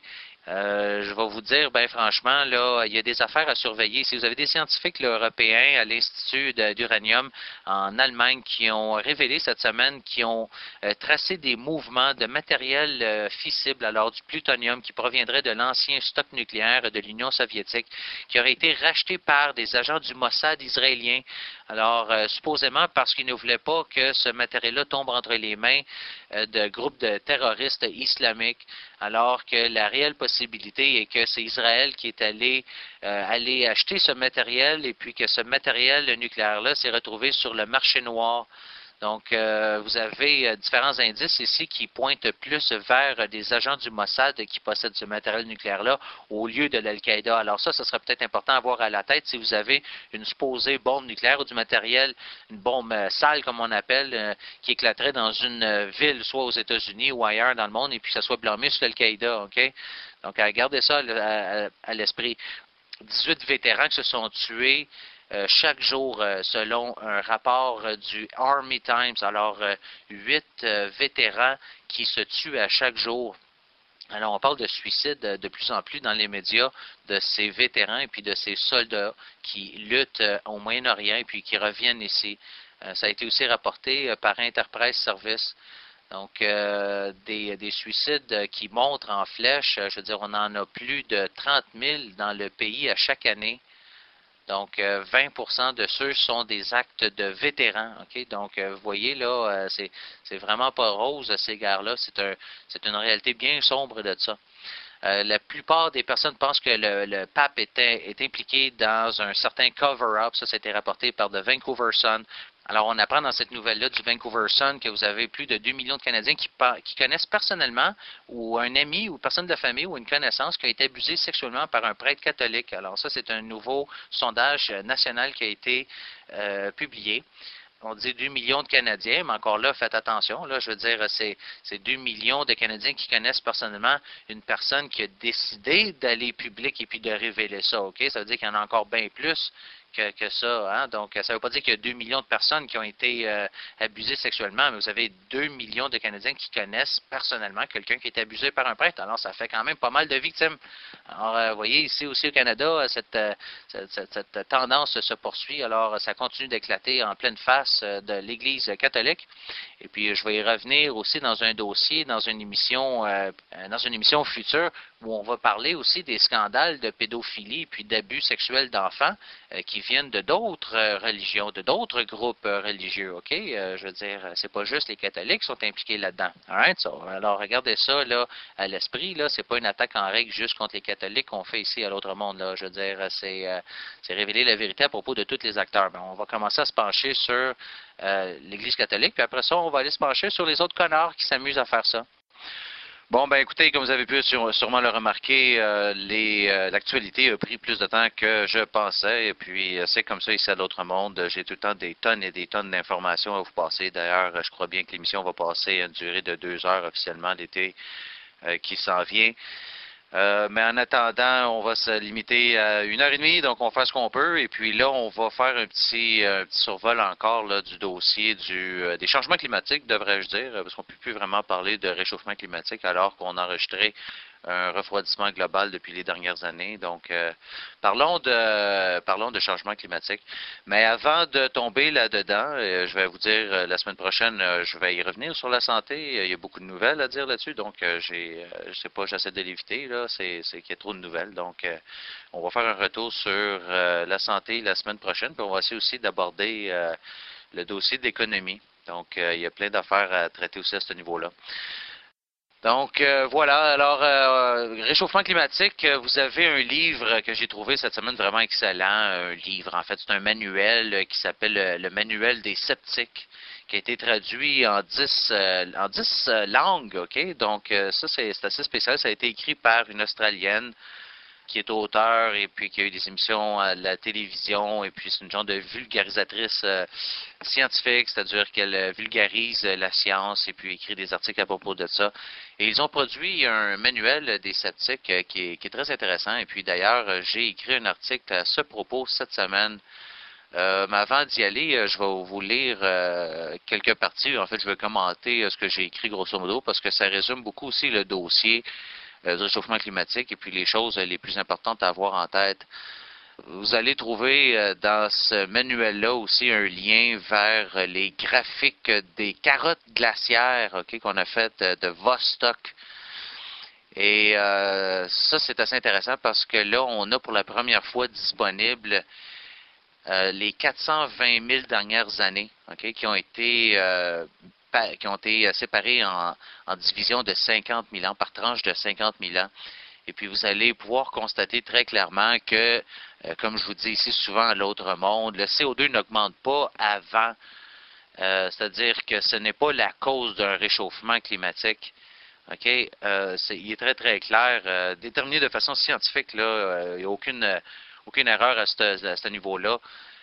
A: Je vais vous dire, ben franchement, là, il y a des affaires à surveiller. Si vous avez des scientifiques là, européens à l'Institut d'uranium en Allemagne qui ont révélé cette semaine, qui ont tracé des mouvements de matériel fissible, alors du plutonium qui proviendrait de l'ancien stock nucléaire de l'Union soviétique, qui aurait été racheté par des agents du Mossad israélien. Alors, supposément parce qu'ils ne voulaient pas que ce matériel-là tombe entre les mains de groupes de terroristes islamiques, alors que la réelle possibilité est que c'est Israël qui est allé acheter ce matériel et puis que ce matériel nucléaire-là s'est retrouvé sur le marché noir. Donc, vous avez différents indices ici qui pointent plus vers des agents du Mossad qui possèdent ce matériel nucléaire-là au lieu de l'Al-Qaïda. Alors ça serait peut-être important à avoir à la tête si vous avez une supposée bombe nucléaire ou du matériel, une bombe sale comme on appelle, qui éclaterait dans une ville, soit aux États-Unis ou ailleurs dans le monde, et puis que ça soit blâmé sur l'Al-Qaïda. OK? Donc, gardez ça à l'esprit. 18 vétérans qui se sont tués chaque jour, selon un rapport du Army Times. Alors, 8 vétérans qui se tuent à chaque jour. Alors, on parle de suicide de plus en plus dans les médias de ces vétérans et puis de ces soldats qui luttent au Moyen-Orient et puis qui reviennent ici. Ça a été aussi rapporté par Interpresse Service. Donc, des suicides qui montrent en flèche, je veux dire, on en a plus de 30 000 dans le pays à chaque année. Donc, 20% de ceux sont des actes de vétérans. OK? Donc, vous voyez, là, c'est vraiment pas rose, ces guerres-là. C'est une réalité bien sombre de ça. La plupart des personnes pensent que le pape est impliqué dans un certain cover-up. Ça a été rapporté par The Vancouver Sun. Alors, on apprend dans cette nouvelle-là du Vancouver Sun que vous avez plus de 2 millions de Canadiens qui connaissent personnellement ou un ami ou personne de famille ou une connaissance qui a été abusé sexuellement par un prêtre catholique. Alors, ça, c'est un nouveau sondage national qui a été publié. On dit 2 millions de Canadiens, mais encore là, faites attention. Là, je veux dire, c'est 2 millions de Canadiens qui connaissent personnellement une personne qui a décidé d'aller public et puis de révéler ça. OK? Ça veut dire qu'il y en a encore bien plus que ça. Hein? Donc, ça ne veut pas dire qu'il y a 2 millions de personnes qui ont été abusées sexuellement, mais vous avez 2 millions de Canadiens qui connaissent personnellement quelqu'un qui a été abusé par un prêtre. Alors, ça fait quand même pas mal de victimes. Alors, vous voyez, ici aussi au Canada, cette tendance se poursuit. Alors, ça continue d'éclater en pleine face de l'Église catholique. Et puis, je vais y revenir aussi dans un dossier, dans une émission future, où on va parler aussi des scandales de pédophilie puis d'abus sexuels d'enfants qui viennent de d'autres religions, de d'autres groupes religieux. OK? Je veux dire, c'est pas juste les catholiques qui sont impliqués là-dedans. Alright? So, alors, regardez ça là à l'esprit. Là, c'est pas une attaque en règle juste contre les catholiques qu'on fait ici à l'autre monde. Là. Je veux dire, c'est révéler la vérité à propos de tous les acteurs. Ben, on va commencer à se pencher sur l'Église catholique, puis après ça, on va aller se pencher sur les autres connards qui s'amusent à faire ça. Bon, ben écoutez, comme vous avez pu sûrement le remarquer, l'actualité a pris plus de temps que je pensais. Et puis, c'est comme ça ici à l'autre monde. J'ai tout le temps des tonnes et des tonnes d'informations à vous passer. D'ailleurs, je crois bien que l'émission va passer à une durée de 2 heures officiellement l'été qui s'en vient. Mais en attendant, on va se limiter à 1 heure et demie, donc on fait ce qu'on peut. Et puis là, on va faire un petit survol encore là, du dossier des changements climatiques, devrais-je dire, parce qu'on ne peut plus vraiment parler de réchauffement climatique alors qu'on a enregistré un refroidissement global depuis les dernières années. Donc, parlons de changement climatique. Mais avant de tomber là-dedans, je vais vous dire la semaine prochaine, je vais y revenir sur la santé. Il y a beaucoup de nouvelles à dire là-dessus, donc je sais pas, j'essaie de l'éviter là. C'est qu'il y a trop de nouvelles. Donc, on va faire un retour sur la santé la semaine prochaine, puis on va essayer aussi d'aborder le dossier d'économie. Donc, il y a plein d'affaires à traiter aussi à ce niveau-là. Donc voilà, alors réchauffement climatique, vous avez un livre que j'ai trouvé cette semaine vraiment excellent, un livre en fait, c'est un manuel qui s'appelle le Manuel des sceptiques, qui a été traduit en 10 langues, OK? Donc ça c'est assez spécial, ça a été écrit par une Australienne qui est auteur et puis qui a eu des émissions à la télévision et puis c'est une genre de vulgarisatrice scientifique, c'est-à-dire qu'elle vulgarise la science et puis écrit des articles à propos de ça. Et ils ont produit un manuel des sceptiques qui est très intéressant. Et puis d'ailleurs, j'ai écrit un article à ce propos cette semaine. Mais avant d'y aller, je vais vous lire quelques parties. En fait, je vais commenter ce que j'ai écrit grosso modo parce que ça résume beaucoup aussi le dossier du réchauffement climatique et puis les choses les plus importantes à avoir en tête. Vous allez trouver dans ce manuel-là aussi un lien vers les graphiques des carottes glaciaires, OK, qu'on a fait de Vostok. Et ça, c'est assez intéressant parce que là, on a pour la première fois disponible les 420 000 dernières années, OK, qui ont été séparées en divisions de 50 000 ans, par tranche de 50 000 ans. Et puis, vous allez pouvoir constater très clairement que, comme je vous dis ici souvent à l'autre monde, le CO2 n'augmente pas avant, c'est-à-dire que ce n'est pas la cause d'un réchauffement climatique. OK? Il est très, très clair, déterminé de façon scientifique, là, il n'y a aucune erreur à ce niveau-là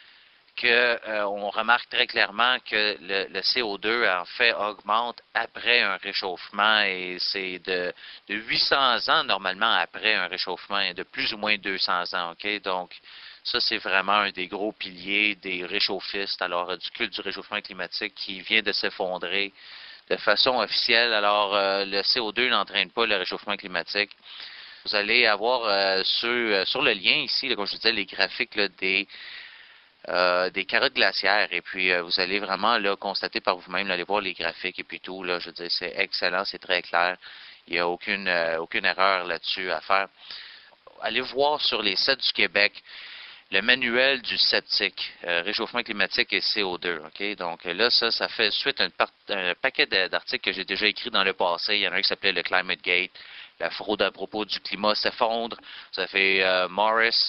A: qu'on remarque très clairement que le CO2, en fait, augmente après un réchauffement et c'est de 800 ans normalement après un réchauffement et de plus ou moins 200 ans. OK? Donc, ça, c'est vraiment un des gros piliers des réchauffistes, alors du culte du réchauffement climatique qui vient de s'effondrer de façon officielle. Alors, le CO2 n'entraîne pas le réchauffement climatique. Vous allez avoir sur le lien ici, là, comme je vous disais, les graphiques là, des carottes glaciaires. Et puis, vous allez vraiment là, constater par vous-même, aller voir les graphiques et puis tout. Là, je veux dire, c'est excellent, c'est très clair. Il n'y a aucune erreur là-dessus à faire. Allez voir sur les sites du Québec le manuel du sceptique, réchauffement climatique et CO2. OK? Donc là, ça fait suite à un paquet d'articles que j'ai déjà écrits dans le passé. Il y en a un qui s'appelait le Climate Gate. La fraude à propos du climat s'effondre. Vous avez Morris.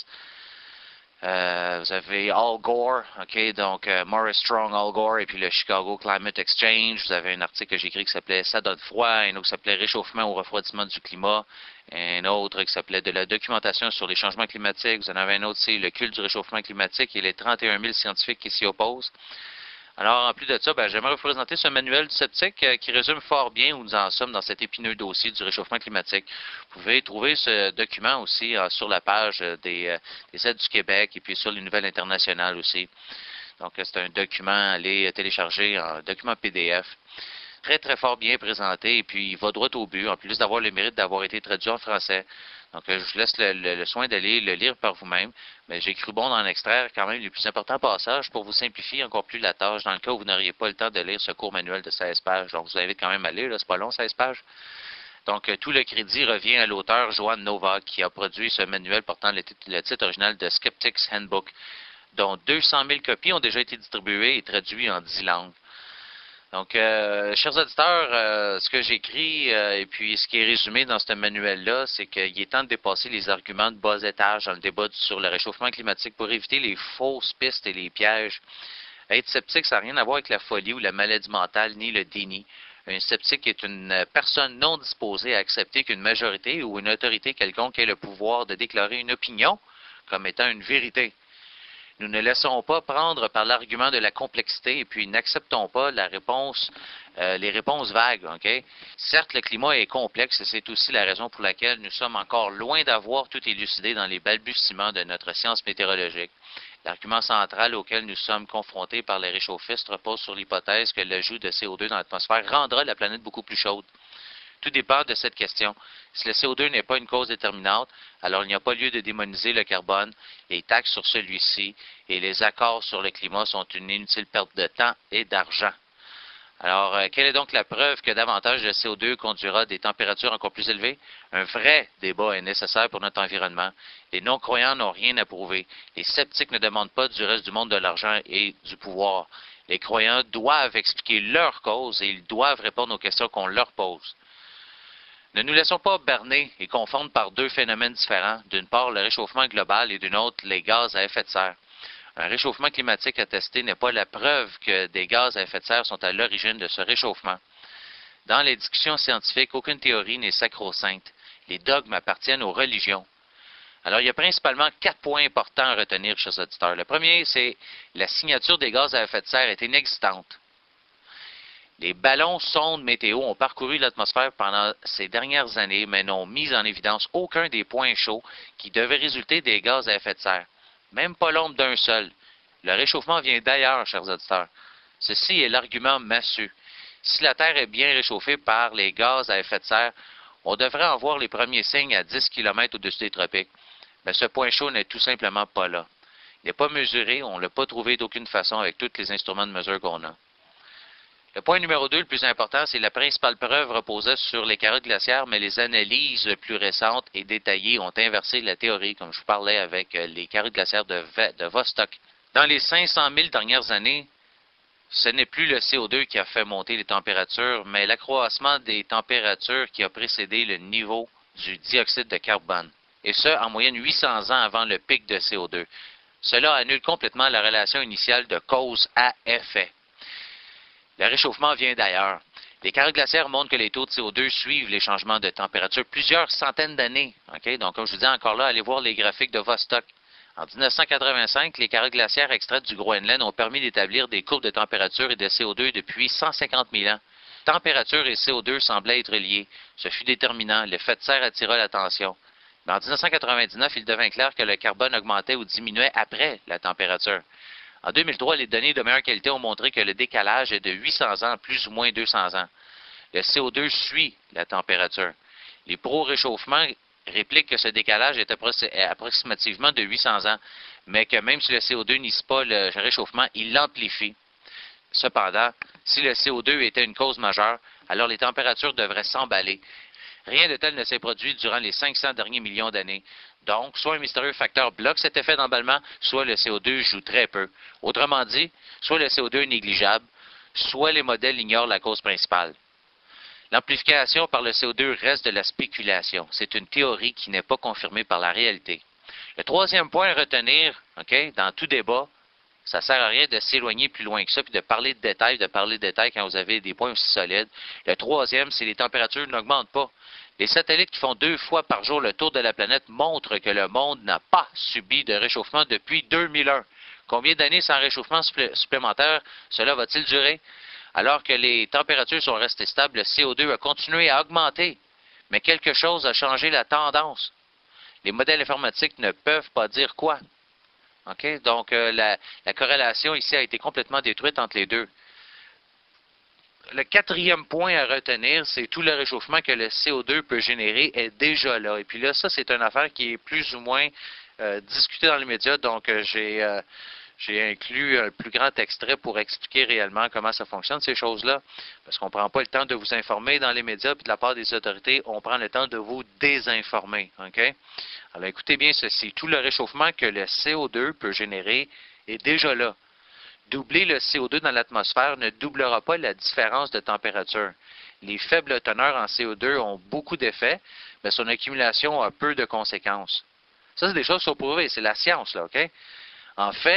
A: Vous avez Al Gore, OK, donc Morris Strong, Al Gore, et puis le Chicago Climate Exchange. Vous avez un article que j'ai écrit qui s'appelait Ça donne froid, un autre qui s'appelait Réchauffement ou refroidissement du climat, un autre qui s'appelait De la documentation sur les changements climatiques. Vous en avez un autre, c'est Le culte du réchauffement climatique et les 31 000 scientifiques qui s'y opposent. Alors, en plus de ça, j'aimerais vous présenter ce manuel du sceptique qui résume fort bien où nous en sommes dans cet épineux dossier du réchauffement climatique. Vous pouvez trouver ce document aussi sur la page des aides du Québec et puis sur les nouvelles internationales aussi. Donc, c'est un document à aller télécharger, un document PDF. Très, très fort bien présenté et puis il va droit au but, en plus d'avoir le mérite d'avoir été traduit en français. Donc, je vous laisse le soin d'aller le lire par vous-même. Mais j'ai cru bon d'en extraire quand même les plus importants passages pour vous simplifier encore plus la tâche dans le cas où vous n'auriez pas le temps de lire ce court manuel de 16 pages. Donc, je vous invite quand même à lire, c'est pas long, 16 pages. Donc, tout le crédit revient à l'auteur Joan Novak qui a produit ce manuel portant le titre original de Skeptics Handbook, dont 200 000 copies ont déjà été distribuées et traduites en 10 langues. Donc, chers auditeurs, ce que j'écris et puis ce qui est résumé dans ce manuel-là, c'est qu'il est temps de dépasser les arguments de bas étage dans le débat sur le réchauffement climatique pour éviter les fausses pistes et les pièges. Être sceptique, ça n'a rien à voir avec la folie ou la maladie mentale, ni le déni. Un sceptique est une personne non disposée à accepter qu'une majorité ou une autorité quelconque ait le pouvoir de déclarer une opinion comme étant une vérité. Nous ne laissons pas prendre par l'argument de la complexité et puis n'acceptons pas les réponses vagues. Okay? Certes, le climat est complexe et c'est aussi la raison pour laquelle nous sommes encore loin d'avoir tout élucidé dans les balbutiements de notre science météorologique. L'argument central auquel nous sommes confrontés par les réchauffistes repose sur l'hypothèse que l'ajout de CO2 dans l'atmosphère rendra la planète beaucoup plus chaude. Tout dépend de cette question. Si le CO2 n'est pas une cause déterminante, alors il n'y a pas lieu de démoniser le carbone. Les taxes sur celui-ci et les accords sur le climat sont une inutile perte de temps et d'argent. Alors, quelle est donc la preuve que davantage de CO2 conduira à des températures encore plus élevées? Un vrai débat est nécessaire pour notre environnement. Les non-croyants n'ont rien à prouver. Les sceptiques ne demandent pas du reste du monde de l'argent et du pouvoir. Les croyants doivent expliquer leur cause et ils doivent répondre aux questions qu'on leur pose. Ne nous laissons pas berner et confondre par deux phénomènes différents. D'une part, le réchauffement global et d'une autre, les gaz à effet de serre. Un réchauffement climatique attesté n'est pas la preuve que des gaz à effet de serre sont à l'origine de ce réchauffement. Dans les discussions scientifiques, aucune théorie n'est sacro-sainte. Les dogmes appartiennent aux religions. Alors, il y a principalement 4 points importants à retenir, chers auditeurs. Le premier, c'est la signature des gaz à effet de serre est inexistante. Les ballons sondes météo ont parcouru l'atmosphère pendant ces dernières années, mais n'ont mis en évidence aucun des points chauds qui devaient résulter des gaz à effet de serre. Même pas l'ombre d'un seul. Le réchauffement vient d'ailleurs, chers auditeurs. Ceci est l'argument massue. Si la Terre est bien réchauffée par les gaz à effet de serre, on devrait en voir les premiers signes à 10 km au-dessus des tropiques. Mais ce point chaud n'est tout simplement pas là. Il n'est pas mesuré, on ne l'a pas trouvé d'aucune façon avec tous les instruments de mesure qu'on a. Le point numéro 2, le plus important, c'est la principale preuve reposait sur les carottes glaciaires, mais les analyses plus récentes et détaillées ont inversé la théorie, comme je vous parlais avec les carottes glaciaires de Vostok. Dans les 500 000 dernières années, ce n'est plus le CO2 qui a fait monter les températures, mais l'accroissement des températures qui a précédé le niveau du dioxyde de carbone. Et ce, en moyenne 800 ans avant le pic de CO2. Cela annule complètement la relation initiale de cause à effet. Le réchauffement vient d'ailleurs. Les carottes glaciaires montrent que les taux de CO2 suivent les changements de température plusieurs centaines d'années. Okay? Donc, comme je vous dis encore là, allez voir les graphiques de Vostok. En 1985, les carottes glaciaires extraites du Groenland ont permis d'établir des courbes de température et de CO2 depuis 150 000 ans. Température et CO2 semblaient être liés. Ce fut déterminant. L'effet de serre attira l'attention. Mais en 1999, il devint clair que le carbone augmentait ou diminuait après la température. En 2003, les données de meilleure qualité ont montré que le décalage est de 800 ans, plus ou moins 200 ans. Le CO2 suit la température. Les pro-réchauffement répliquent que ce décalage est approximativement de 800 ans, mais que même si le CO2 n'isse pas le réchauffement, il l'amplifie. Cependant, si le CO2 était une cause majeure, alors les températures devraient s'emballer. Rien de tel ne s'est produit durant les 500 derniers millions d'années. Donc, soit un mystérieux facteur bloque cet effet d'emballement, soit le CO2 joue très peu. Autrement dit, soit le CO2 est négligeable, soit les modèles ignorent la cause principale. L'amplification par le CO2 reste de la spéculation. C'est une théorie qui n'est pas confirmée par la réalité. Le troisième point à retenir, dans tout débat, ça ne sert à rien de s'éloigner plus loin que ça, puis de parler de détails quand vous avez des points aussi solides. Le troisième, c'est les températures n'augmentent pas. Les satellites qui font 2 fois par jour le tour de la planète montrent que le monde n'a pas subi de réchauffement depuis 2001. Combien d'années sans réchauffement supplémentaire cela va-t-il durer? Alors que les températures sont restées stables, le CO2 a continué à augmenter. Mais quelque chose a changé la tendance. Les modèles informatiques ne peuvent pas dire quoi. Donc, la corrélation ici a été complètement détruite entre les deux. Le quatrième point à retenir, c'est tout le réchauffement que le CO2 peut générer est déjà là. Et puis là, ça, c'est une affaire qui est plus ou moins discutée dans les médias. Donc, j'ai inclus un plus grand extrait pour expliquer réellement comment ça fonctionne, ces choses-là. Parce qu'on ne prend pas le temps de vous informer dans les médias, puis de la part des autorités, on prend le temps de vous désinformer. Alors, écoutez bien ceci. Tout le réchauffement que le CO2 peut générer est déjà là. Doubler le CO2 dans l'atmosphère ne doublera pas la différence de température. Les faibles teneurs en CO2 ont beaucoup d'effets, mais son accumulation a peu de conséquences. Ça, c'est des choses qui sont prouvées. C'est la science, là, OK? En fait,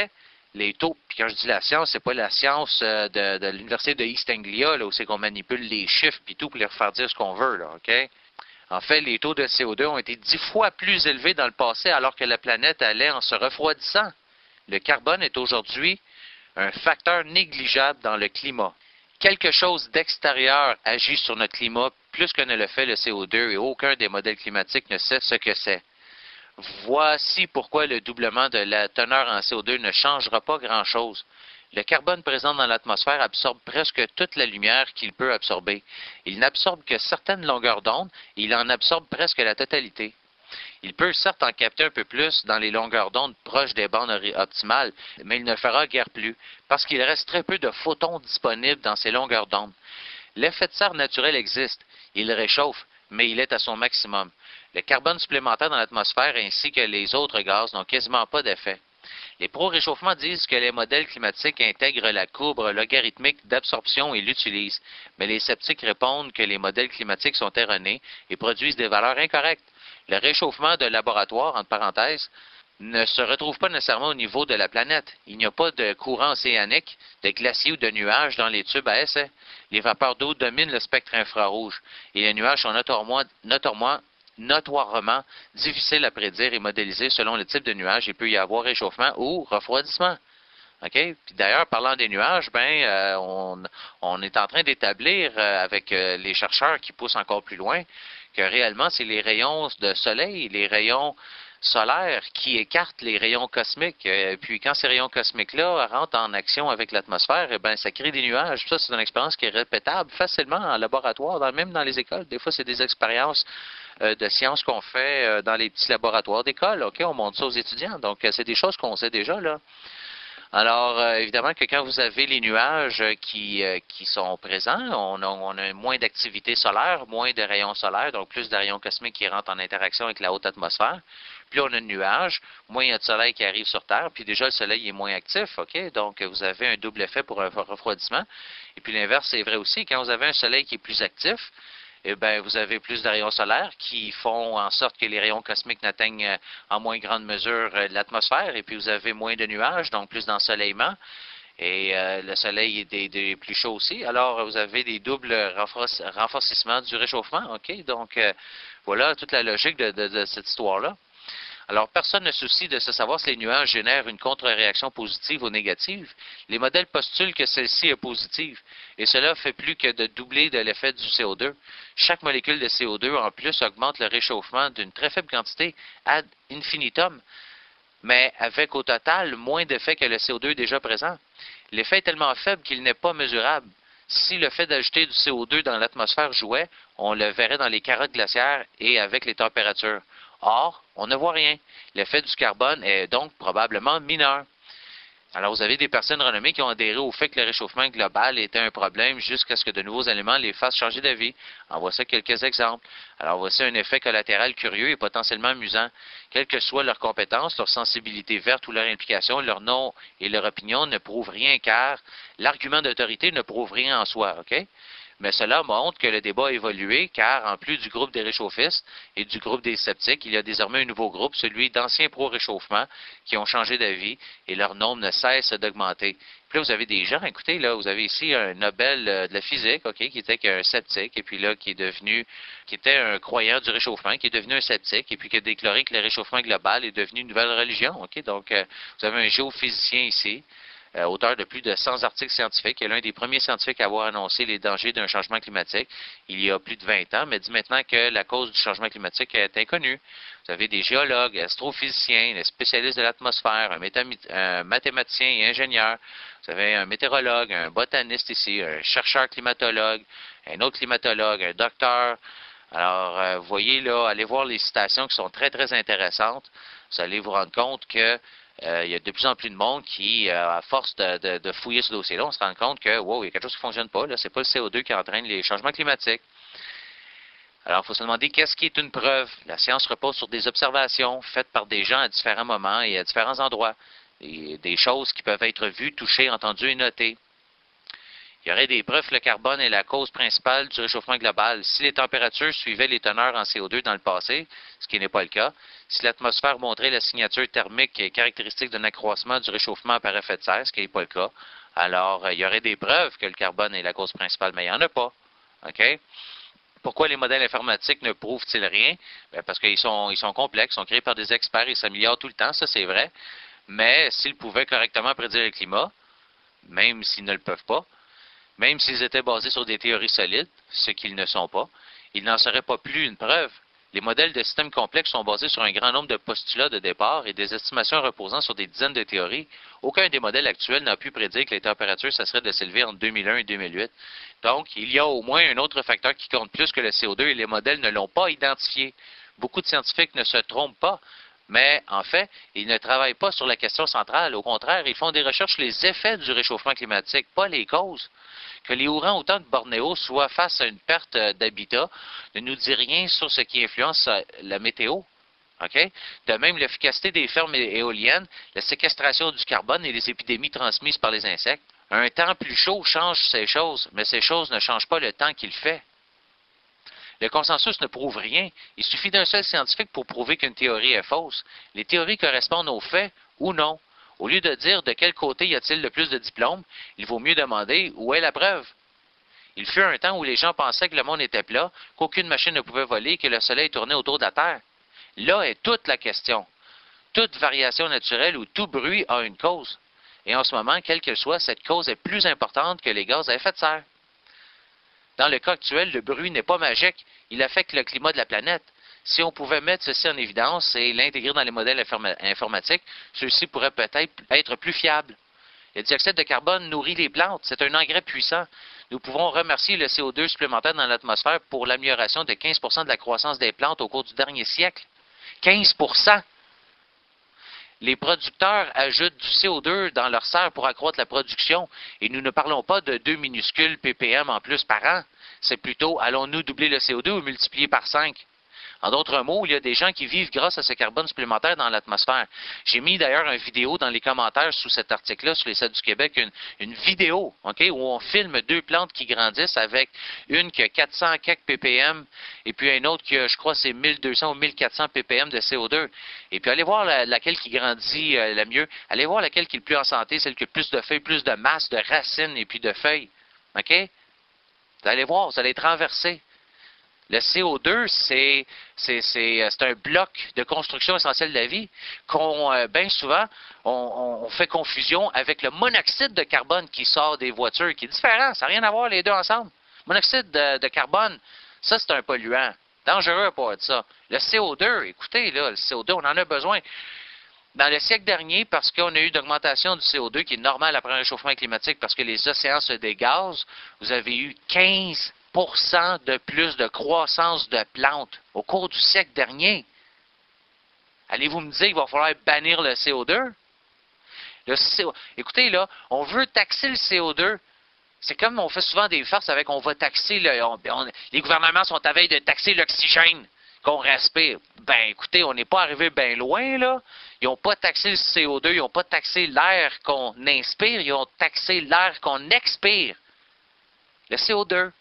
A: les taux. Puis quand je dis la science, c'est pas la science de l'Université de East Anglia, là, où c'est qu'on manipule les chiffres puis tout pour les refaire dire ce qu'on veut, là, OK? En fait, les taux de CO2 ont été 10 fois plus élevés dans le passé alors que la planète allait en se refroidissant. Le carbone est aujourd'hui un facteur négligeable dans le climat. Quelque chose d'extérieur agit sur notre climat plus que ne le fait le CO2 et aucun des modèles climatiques ne sait ce que c'est. Voici pourquoi le doublement de la teneur en CO2 ne changera pas grand-chose. Le carbone présent dans l'atmosphère absorbe presque toute la lumière qu'il peut absorber. Il n'absorbe que certaines longueurs d'onde et il en absorbe presque la totalité. Il peut certes en capter un peu plus dans les longueurs d'onde proches des bandes optimales, mais il ne le fera guère plus, parce qu'il reste très peu de photons disponibles dans ces longueurs d'onde. L'effet de serre naturel existe, il réchauffe, mais il est à son maximum. Le carbone supplémentaire dans l'atmosphère ainsi que les autres gaz n'ont quasiment pas d'effet. Les pro-réchauffement disent que les modèles climatiques intègrent la courbe logarithmique d'absorption et l'utilisent, mais les sceptiques répondent que les modèles climatiques sont erronés et produisent des valeurs incorrectes. Le réchauffement de laboratoire, entre parenthèses, ne se retrouve pas nécessairement au niveau de la planète. Il n'y a pas de courant océanique, de glaciers ou de nuages dans les tubes à essai. Les vapeurs d'eau dominent le spectre infrarouge et les nuages sont notoirement difficiles à prédire et modéliser selon le type de nuage. Il peut y avoir réchauffement ou refroidissement. OK? Puis d'ailleurs, parlant des nuages, on est en train d'établir avec les chercheurs qui poussent encore plus loin que réellement, c'est les rayons de soleil, les rayons solaires qui écartent les rayons cosmiques. Puis quand ces rayons cosmiques-là rentrent en action avec l'atmosphère, ça crée des nuages. Ça, c'est une expérience qui est répétable facilement en laboratoire, même dans les écoles. Des fois, c'est des expériences de sciences qu'on fait dans les petits laboratoires d'école. OK? On montre ça aux étudiants. Donc, c'est des choses qu'on sait déjà, là. Alors, évidemment que quand vous avez les nuages qui sont présents, on a moins d'activité solaire, moins de rayons solaires, donc plus de rayons cosmiques qui rentrent en interaction avec la haute atmosphère. Plus on a de nuages, moins il y a de soleil qui arrive sur Terre, puis déjà le soleil est moins actif, OK? Donc, vous avez un double effet pour un refroidissement. Et puis l'inverse, c'est vrai aussi. Quand vous avez un soleil qui est plus actif, vous avez plus de rayons solaires qui font en sorte que les rayons cosmiques n'atteignent en moins grande mesure l'atmosphère, et puis vous avez moins de nuages, donc plus d'ensoleillement, et le soleil est plus chaud aussi. Alors, vous avez des doubles renforcements du réchauffement, OK? Donc, voilà toute la logique de cette histoire-là. Alors, personne ne se soucie de se savoir si les nuages génèrent une contre-réaction positive ou négative. Les modèles postulent que celle-ci est positive, et cela fait plus que de doubler de l'effet du CO2. Chaque molécule de CO2, en plus, augmente le réchauffement d'une très faible quantité ad infinitum, mais avec au total moins d'effet que le CO2 déjà présent. L'effet est tellement faible qu'il n'est pas mesurable. Si le fait d'ajouter du CO2 dans l'atmosphère jouait, on le verrait dans les carottes glaciaires et avec les températures. Or, on ne voit rien. L'effet du carbone est donc probablement mineur. Alors, vous avez des personnes renommées qui ont adhéré au fait que le réchauffement global était un problème jusqu'à ce que de nouveaux éléments les fassent changer d'avis. En voici quelques exemples. Alors, voici un effet collatéral curieux et potentiellement amusant. Quelles que soient leurs compétences, leur sensibilité verte ou leur implication, leur nom et leur opinion ne prouvent rien car l'argument d'autorité ne prouve rien en soi. OK? Mais cela montre que le débat a évolué, car en plus du groupe des réchauffistes et du groupe des sceptiques, il y a désormais un nouveau groupe, celui d'anciens pro-réchauffement, qui ont changé d'avis et leur nombre ne cesse d'augmenter. Puis là, vous avez des gens, écoutez, là, vous avez ici un Nobel de la physique, OK, qui était un sceptique, et puis là, qui était un croyant du réchauffement, qui est devenu un sceptique, et puis qui a déclaré que le réchauffement global est devenu une nouvelle religion, OK. Donc, vous avez un géophysicien ici, auteur de plus de 100 articles scientifiques, est l'un des premiers scientifiques à avoir annoncé les dangers d'un changement climatique il y a plus de 20 ans, mais dit maintenant que la cause du changement climatique est inconnue. Vous avez des géologues, astrophysiciens, des spécialistes de l'atmosphère, un mathématicien et ingénieur. Vous avez un météorologue, un botaniste ici, un chercheur climatologue, un autre climatologue, un docteur. Alors, vous voyez là, allez voir les citations qui sont très, très intéressantes. Vous allez vous rendre compte que il y a de plus en plus de monde qui, à force de fouiller ce dossier-là, on se rend compte que, wow, il y a quelque chose qui ne fonctionne pas. Là, c'est pas le CO2 qui entraîne les changements climatiques. Alors, il faut se demander qu'est-ce qui est une preuve. La science repose sur des observations faites par des gens à différents moments et à différents endroits. Et des choses qui peuvent être vues, touchées, entendues et notées. Il y aurait des preuves que le carbone est la cause principale du réchauffement global. Si les températures suivaient les teneurs en CO2 dans le passé, ce qui n'est pas le cas, si l'atmosphère montrait la signature thermique caractéristique d'un accroissement du réchauffement par effet de serre, ce qui n'est pas le cas, alors il y aurait des preuves que le carbone est la cause principale, mais il n'y en a pas. OK? Pourquoi les modèles informatiques ne prouvent-ils rien? Bien, parce qu'ils sont complexes, sont créés par des experts, ils s'améliorent tout le temps, ça c'est vrai. Mais s'ils pouvaient correctement prédire le climat, même s'ils ne le peuvent pas, même s'ils étaient basés sur des théories solides, ce qu'ils ne sont pas, ils n'en seraient pas plus une preuve. Les modèles de systèmes complexes sont basés sur un grand nombre de postulats de départ et des estimations reposant sur des dizaines de théories. Aucun des modèles actuels n'a pu prédire que les températures cesseraient de s'élever entre 2001 et 2008. Donc, il y a au moins un autre facteur qui compte plus que le CO2 et les modèles ne l'ont pas identifié. Beaucoup de scientifiques ne se trompent pas, mais en fait, ils ne travaillent pas sur la question centrale. Au contraire, ils font des recherches sur les effets du réchauffement climatique, pas les causes. Que les ourans-outans de Bornéo soient face à une perte d'habitat ne nous dit rien sur ce qui influence la météo. Okay? De même, l'efficacité des fermes éoliennes, la séquestration du carbone et les épidémies transmises par les insectes. Un temps plus chaud change ces choses, mais ces choses ne changent pas le temps qu'il fait. Le consensus ne prouve rien. Il suffit d'un seul scientifique pour prouver qu'une théorie est fausse. Les théories correspondent aux faits ou non. Au lieu de dire de quel côté y a-t-il le plus de diplômes, il vaut mieux demander où est la preuve. Il fut un temps où les gens pensaient que le monde était plat, qu'aucune machine ne pouvait voler, que le soleil tournait autour de la Terre. Là est toute la question. Toute variation naturelle ou tout bruit a une cause. Et en ce moment, quelle qu'elle soit, cette cause est plus importante que les gaz à effet de serre. Dans le cas actuel, le bruit n'est pas magique, il affecte le climat de la planète. Si on pouvait mettre ceci en évidence et l'intégrer dans les modèles informatiques, ceux-ci pourraient peut-être être plus fiables. Le dioxyde de carbone nourrit les plantes, c'est un engrais puissant. Nous pouvons remercier le CO2 supplémentaire dans l'atmosphère pour l'amélioration de 15 % de la croissance des plantes au cours du dernier siècle. 15 %! Les producteurs ajoutent du CO2 dans leur serre pour accroître la production et nous ne parlons pas de 2 minuscules ppm en plus par an. C'est plutôt, allons-nous doubler le CO2 ou multiplier par 5? En d'autres mots, il y a des gens qui vivent grâce à ce carbone supplémentaire dans l'atmosphère. J'ai mis d'ailleurs une vidéo dans les commentaires sous cet article-là sur les sites du Québec, une vidéo où on filme 2 plantes qui grandissent avec une qui a 400 quelques ppm et puis une autre qui a, je crois, c'est 1200 ou 1400 ppm de CO2. Et puis allez voir laquelle qui grandit la mieux. Allez voir laquelle qui est le plus en santé, celle qui a le plus de feuilles, plus de masse, de racines et puis de feuilles. OK? Vous allez voir, vous allez être renversé. Le CO2, c'est un bloc de construction essentielle de la vie bien souvent, on fait confusion avec le monoxyde de carbone qui sort des voitures, qui est différent. Ça n'a rien à voir les deux ensemble. Monoxyde de carbone, ça, c'est un polluant. Dangereux à part de ça. Le CO2, écoutez, là, le CO2, on en a besoin. Dans le siècle dernier, parce qu'on a eu une augmentation du CO2 qui est normale après un réchauffement climatique, parce que les océans se dégazent, vous avez eu 15 % de plus de croissance de plantes au cours du siècle dernier. Allez-vous me dire qu'il va falloir bannir le CO2? Écoutez, là, on veut taxer le CO2. C'est comme on fait souvent des farces avec on va taxer, les gouvernements sont à veille de taxer l'oxygène qu'on respire. Ben, écoutez, on n'est pas arrivé bien loin, là. Ils n'ont pas taxé le CO2, ils n'ont pas taxé l'air qu'on inspire, ils ont taxé l'air qu'on expire. Le CO2.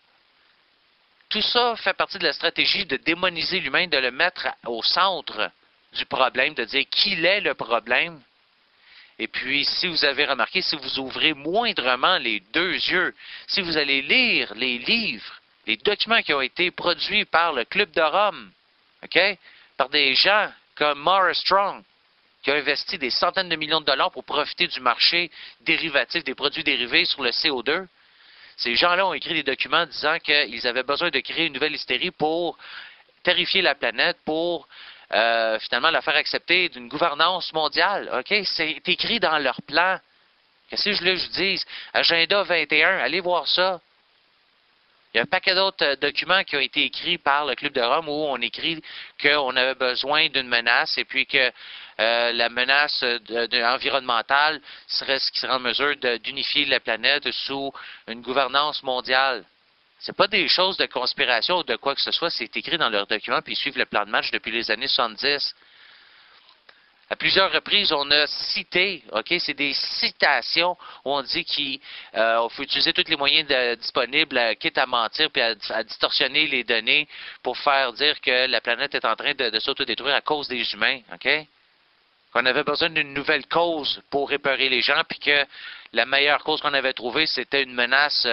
A: Tout ça fait partie de la stratégie de démoniser l'humain, de le mettre au centre du problème, de dire qu'il est le problème. Et puis, si vous avez remarqué, si vous ouvrez moindrement les 2 yeux, si vous allez lire les livres, les documents qui ont été produits par le Club de Rome, par des gens comme Morris Strong, qui ont investi des centaines de millions de dollars pour profiter du marché dérivatif des produits dérivés sur le CO2, ces gens-là ont écrit des documents disant qu'ils avaient besoin de créer une nouvelle hystérie pour terrifier la planète, pour finalement la faire accepter d'une gouvernance mondiale. OK? C'est écrit dans leur plan. Qu'est-ce que je dis? Agenda 21, allez voir ça. Il y a un paquet d'autres documents qui ont été écrits par le Club de Rome où on écrit qu'on avait besoin d'une menace et puis que la menace environnementale serait ce qui serait en mesure d'unifier la planète sous une gouvernance mondiale. Ce n'est pas des choses de conspiration ou de quoi que ce soit, c'est écrit dans leurs documents puis ils suivent le plan de match depuis les années 70. À plusieurs reprises, on a cité, OK, c'est des citations où on dit qu'il faut utiliser tous les moyens disponibles, quitte à mentir puis à distorsionner les données pour faire dire que la planète est en train de s'autodétruire à cause des humains, OK? Qu'on avait besoin d'une nouvelle cause pour réparer les gens, puis que la meilleure cause qu'on avait trouvée, c'était une menace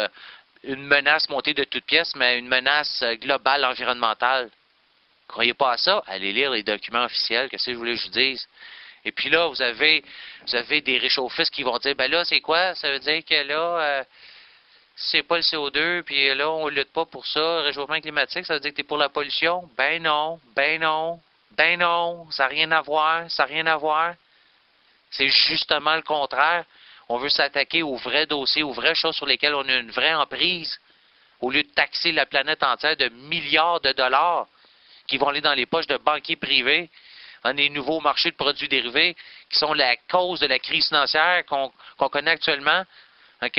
A: montée de toutes pièces, mais une menace globale environnementale. Croyez pas à ça? Allez lire les documents officiels, qu'est-ce que je voulais que je vous dise? Et puis là, vous avez des réchauffistes qui vont dire, ben là, c'est quoi? Ça veut dire que là, c'est pas le CO2, puis là, on lutte pas pour ça, réchauffement climatique, ça veut dire que t'es pour la pollution? Ben non, ben non, ben non, ça n'a rien à voir, ça n'a rien à voir. C'est justement le contraire. On veut s'attaquer aux vrais dossiers, aux vraies choses sur lesquelles on a une vraie emprise, au lieu de taxer la planète entière de milliards de dollars qui vont aller dans les poches de banquiers privés dans des nouveaux marchés de produits dérivés qui sont la cause de la crise financière qu'on connaît actuellement, OK?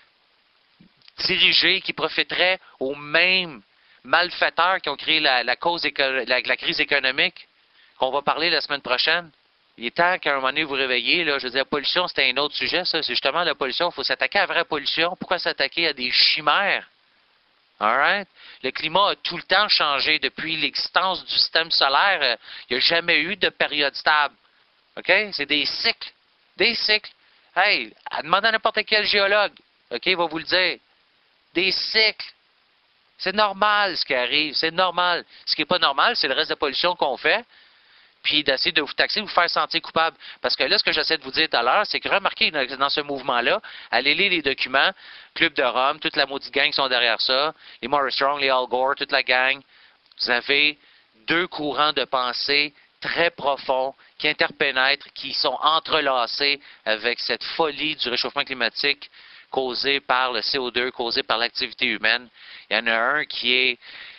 A: Dirigés, qui profiteraient aux mêmes malfaiteurs qui ont créé la crise économique qu'on va parler la semaine prochaine. Il est temps qu'à un moment donné, vous réveillez. Là, je veux dire, la pollution, c'était un autre sujet, ça. C'est justement la pollution. Il faut s'attaquer à la vraie pollution. Pourquoi s'attaquer à des chimères? All right? Le climat a tout le temps changé. Depuis l'existence du système solaire, il n'y a jamais eu de période stable. OK? C'est des cycles. Des cycles. Hey, demandez à n'importe quel géologue. OK? Il va vous le dire. Des cycles. C'est normal ce qui arrive. C'est normal. Ce qui n'est pas normal, c'est le reste de la pollution qu'on fait. Puis d'essayer de vous taxer, vous faire sentir coupable. Parce que là, ce que j'essaie de vous dire tout à l'heure, c'est que remarquez dans ce mouvement-là, allez lire les documents, Club de Rome, toute la maudite gang qui sont derrière ça, les Maurice Strong, les Al Gore, toute la gang. Vous avez deux courants de pensée très profonds qui interpénètrent, qui sont entrelacés avec cette folie du réchauffement climatique causée par le CO2, causée par l'activité humaine. Il y en a un qui est...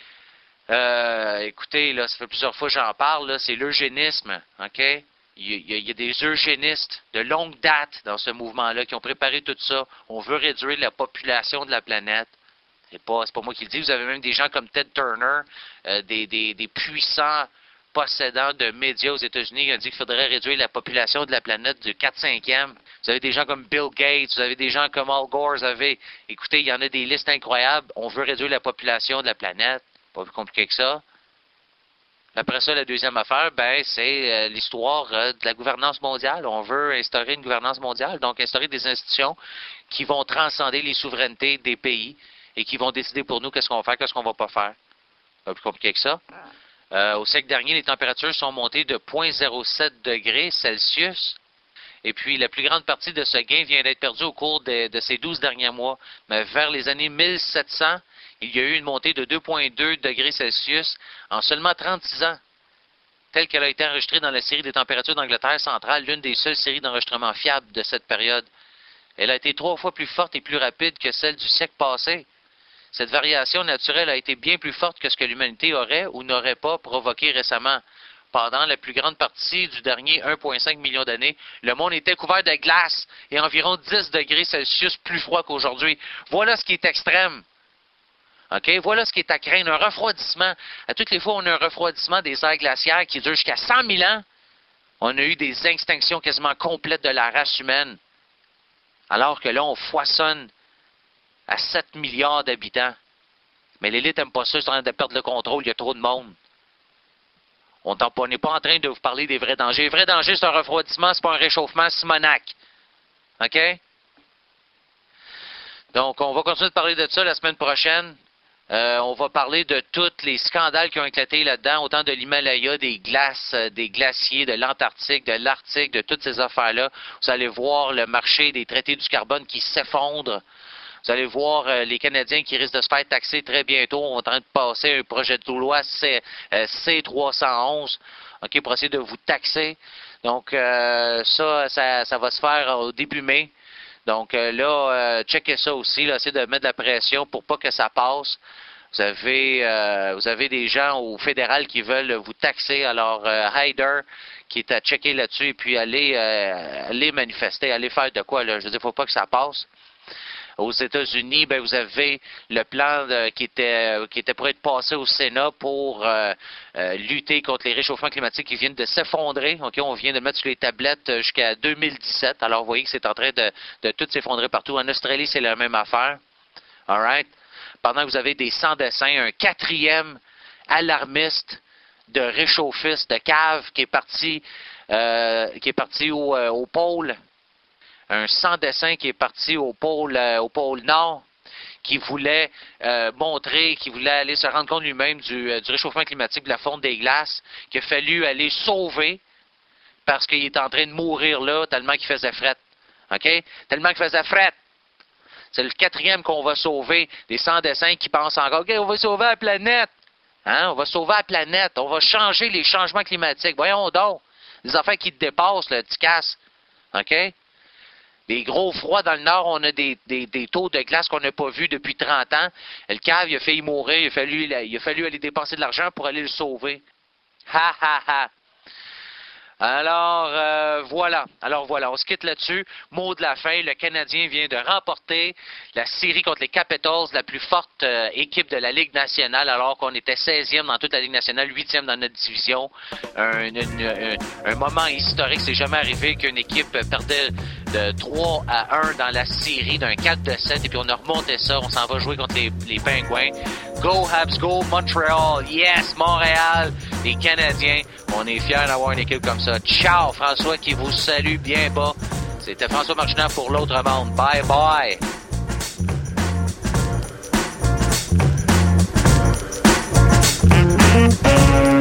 A: écoutez, là, ça fait plusieurs fois que j'en parle, là, c'est l'eugénisme, OK? Il y a des eugénistes de longue date dans ce mouvement-là qui ont préparé tout ça. On veut réduire la population de la planète. C'est pas moi qui le dis. Vous avez même des gens comme Ted Turner, des puissants possédants de médias aux États-Unis qui ont dit qu'il faudrait réduire la population de la planète du 4/5e. Vous avez des gens comme Bill Gates, vous avez des gens comme Al Gore, écoutez, il y en a des listes incroyables. On veut réduire la population de la planète. Pas plus compliqué que ça. Après ça, la deuxième affaire, c'est l'histoire de la gouvernance mondiale. On veut instaurer une gouvernance mondiale, donc instaurer des institutions qui vont transcender les souverainetés des pays et qui vont décider pour nous qu'est-ce qu'on va faire, qu'est-ce qu'on va pas faire. Pas plus compliqué que ça. Au siècle dernier, les températures sont montées de 0,07 degrés Celsius. Et puis, la plus grande partie de ce gain vient d'être perdue au cours de ces 12 derniers mois. Mais vers les années 1700, il y a eu une montée de 2,2 degrés Celsius en seulement 36 ans, telle qu'elle a été enregistrée dans la série des températures d'Angleterre centrale, l'une des seules séries d'enregistrement fiables de cette période. Elle a été 3 fois plus forte et plus rapide que celle du siècle passé. Cette variation naturelle a été bien plus forte que ce que l'humanité aurait ou n'aurait pas provoqué récemment. Pendant la plus grande partie du dernier 1,5 million d'années, le monde était couvert de glace et environ 10 degrés Celsius plus froid qu'aujourd'hui. Voilà ce qui est extrême. OK? Voilà ce qui est à craindre. Un refroidissement. À toutes les fois, on a un refroidissement des aires glaciaires qui dure jusqu'à 100 000 ans. On a eu des extinctions quasiment complètes de la race humaine. Alors que là, on foisonne à 7 milliards d'habitants. Mais l'élite n'aime pas ça, ils sont en train de perdre le contrôle, il y a trop de monde. On n'est pas en train de vous parler des vrais dangers. Les vrais dangers, c'est un refroidissement, c'est pas un réchauffement Simonac. OK? Donc, on va continuer de parler de ça la semaine prochaine. On va parler de tous les scandales qui ont éclaté là-dedans, autant de l'Himalaya, des glaces, des glaciers, de l'Antarctique, de l'Arctique, de toutes ces affaires-là. Vous allez voir le marché des traités du carbone qui s'effondre. Vous allez voir les Canadiens qui risquent de se faire taxer très bientôt. On est en train de passer un projet de loi C-311, OK, pour essayer de vous taxer. Donc, ça va se faire au début mai. Donc là, checkez ça aussi, là, essayez de mettre de la pression pour pas que ça passe. Vous avez des gens au fédéral qui veulent vous taxer. Alors, Haider, qui est à checker là-dessus, et puis allez manifester, allez faire de quoi, là. Je veux dire, faut pas que ça passe. aux États-Unis, ben vous avez le plan qui était pour être passé au Sénat pour lutter contre les réchauffements climatiques qui viennent de s'effondrer. OK, on vient de mettre sur les tablettes jusqu'à 2017. Alors, vous voyez que c'est en train de tout s'effondrer partout. En Australie, c'est la même affaire. All right? Pendant que vous avez des sans-dessins, un quatrième alarmiste de réchauffiste, de cave qui est parti au pôle. Un sans-dessin qui est parti au pôle Nord, qui voulait qui voulait aller se rendre compte lui-même du réchauffement climatique, de la fonte des glaces, qu'il a fallu aller sauver parce qu'il est en train de mourir là tellement qu'il faisait fret. OK? Tellement qu'il faisait fret. C'est le quatrième qu'on va sauver, des sans-dessins qui pensent encore, OK, on va sauver la planète. Hein? On va sauver la planète. On va changer les changements climatiques. Voyons donc. Des affaires qui te dépassent, le petit casse. OK? Des gros froids dans le nord, on a des taux de glace qu'on n'a pas vus depuis 30 ans. Le cave, il a failli mourir. Il a fallu aller dépenser de l'argent pour aller le sauver. Ha, ha, ha. Alors, voilà. On se quitte là-dessus. Mot de la fin, le Canadien vient de remporter la série contre les Capitals, la plus forte équipe de la Ligue nationale, alors qu'on était 16e dans toute la Ligue nationale, 8e dans notre division. Un moment historique, c'est jamais arrivé qu'une équipe perdait de 3-1 dans la série, d'un 4-7, et puis on a remonté ça. On s'en va jouer contre les Pingouins. Go Habs, go Montreal, yes, Montréal, les Canadiens. On est fiers d'avoir une équipe comme ça. Ciao, François qui vous salue bien bas. C'était François Marchand pour l'autre monde. Bye bye.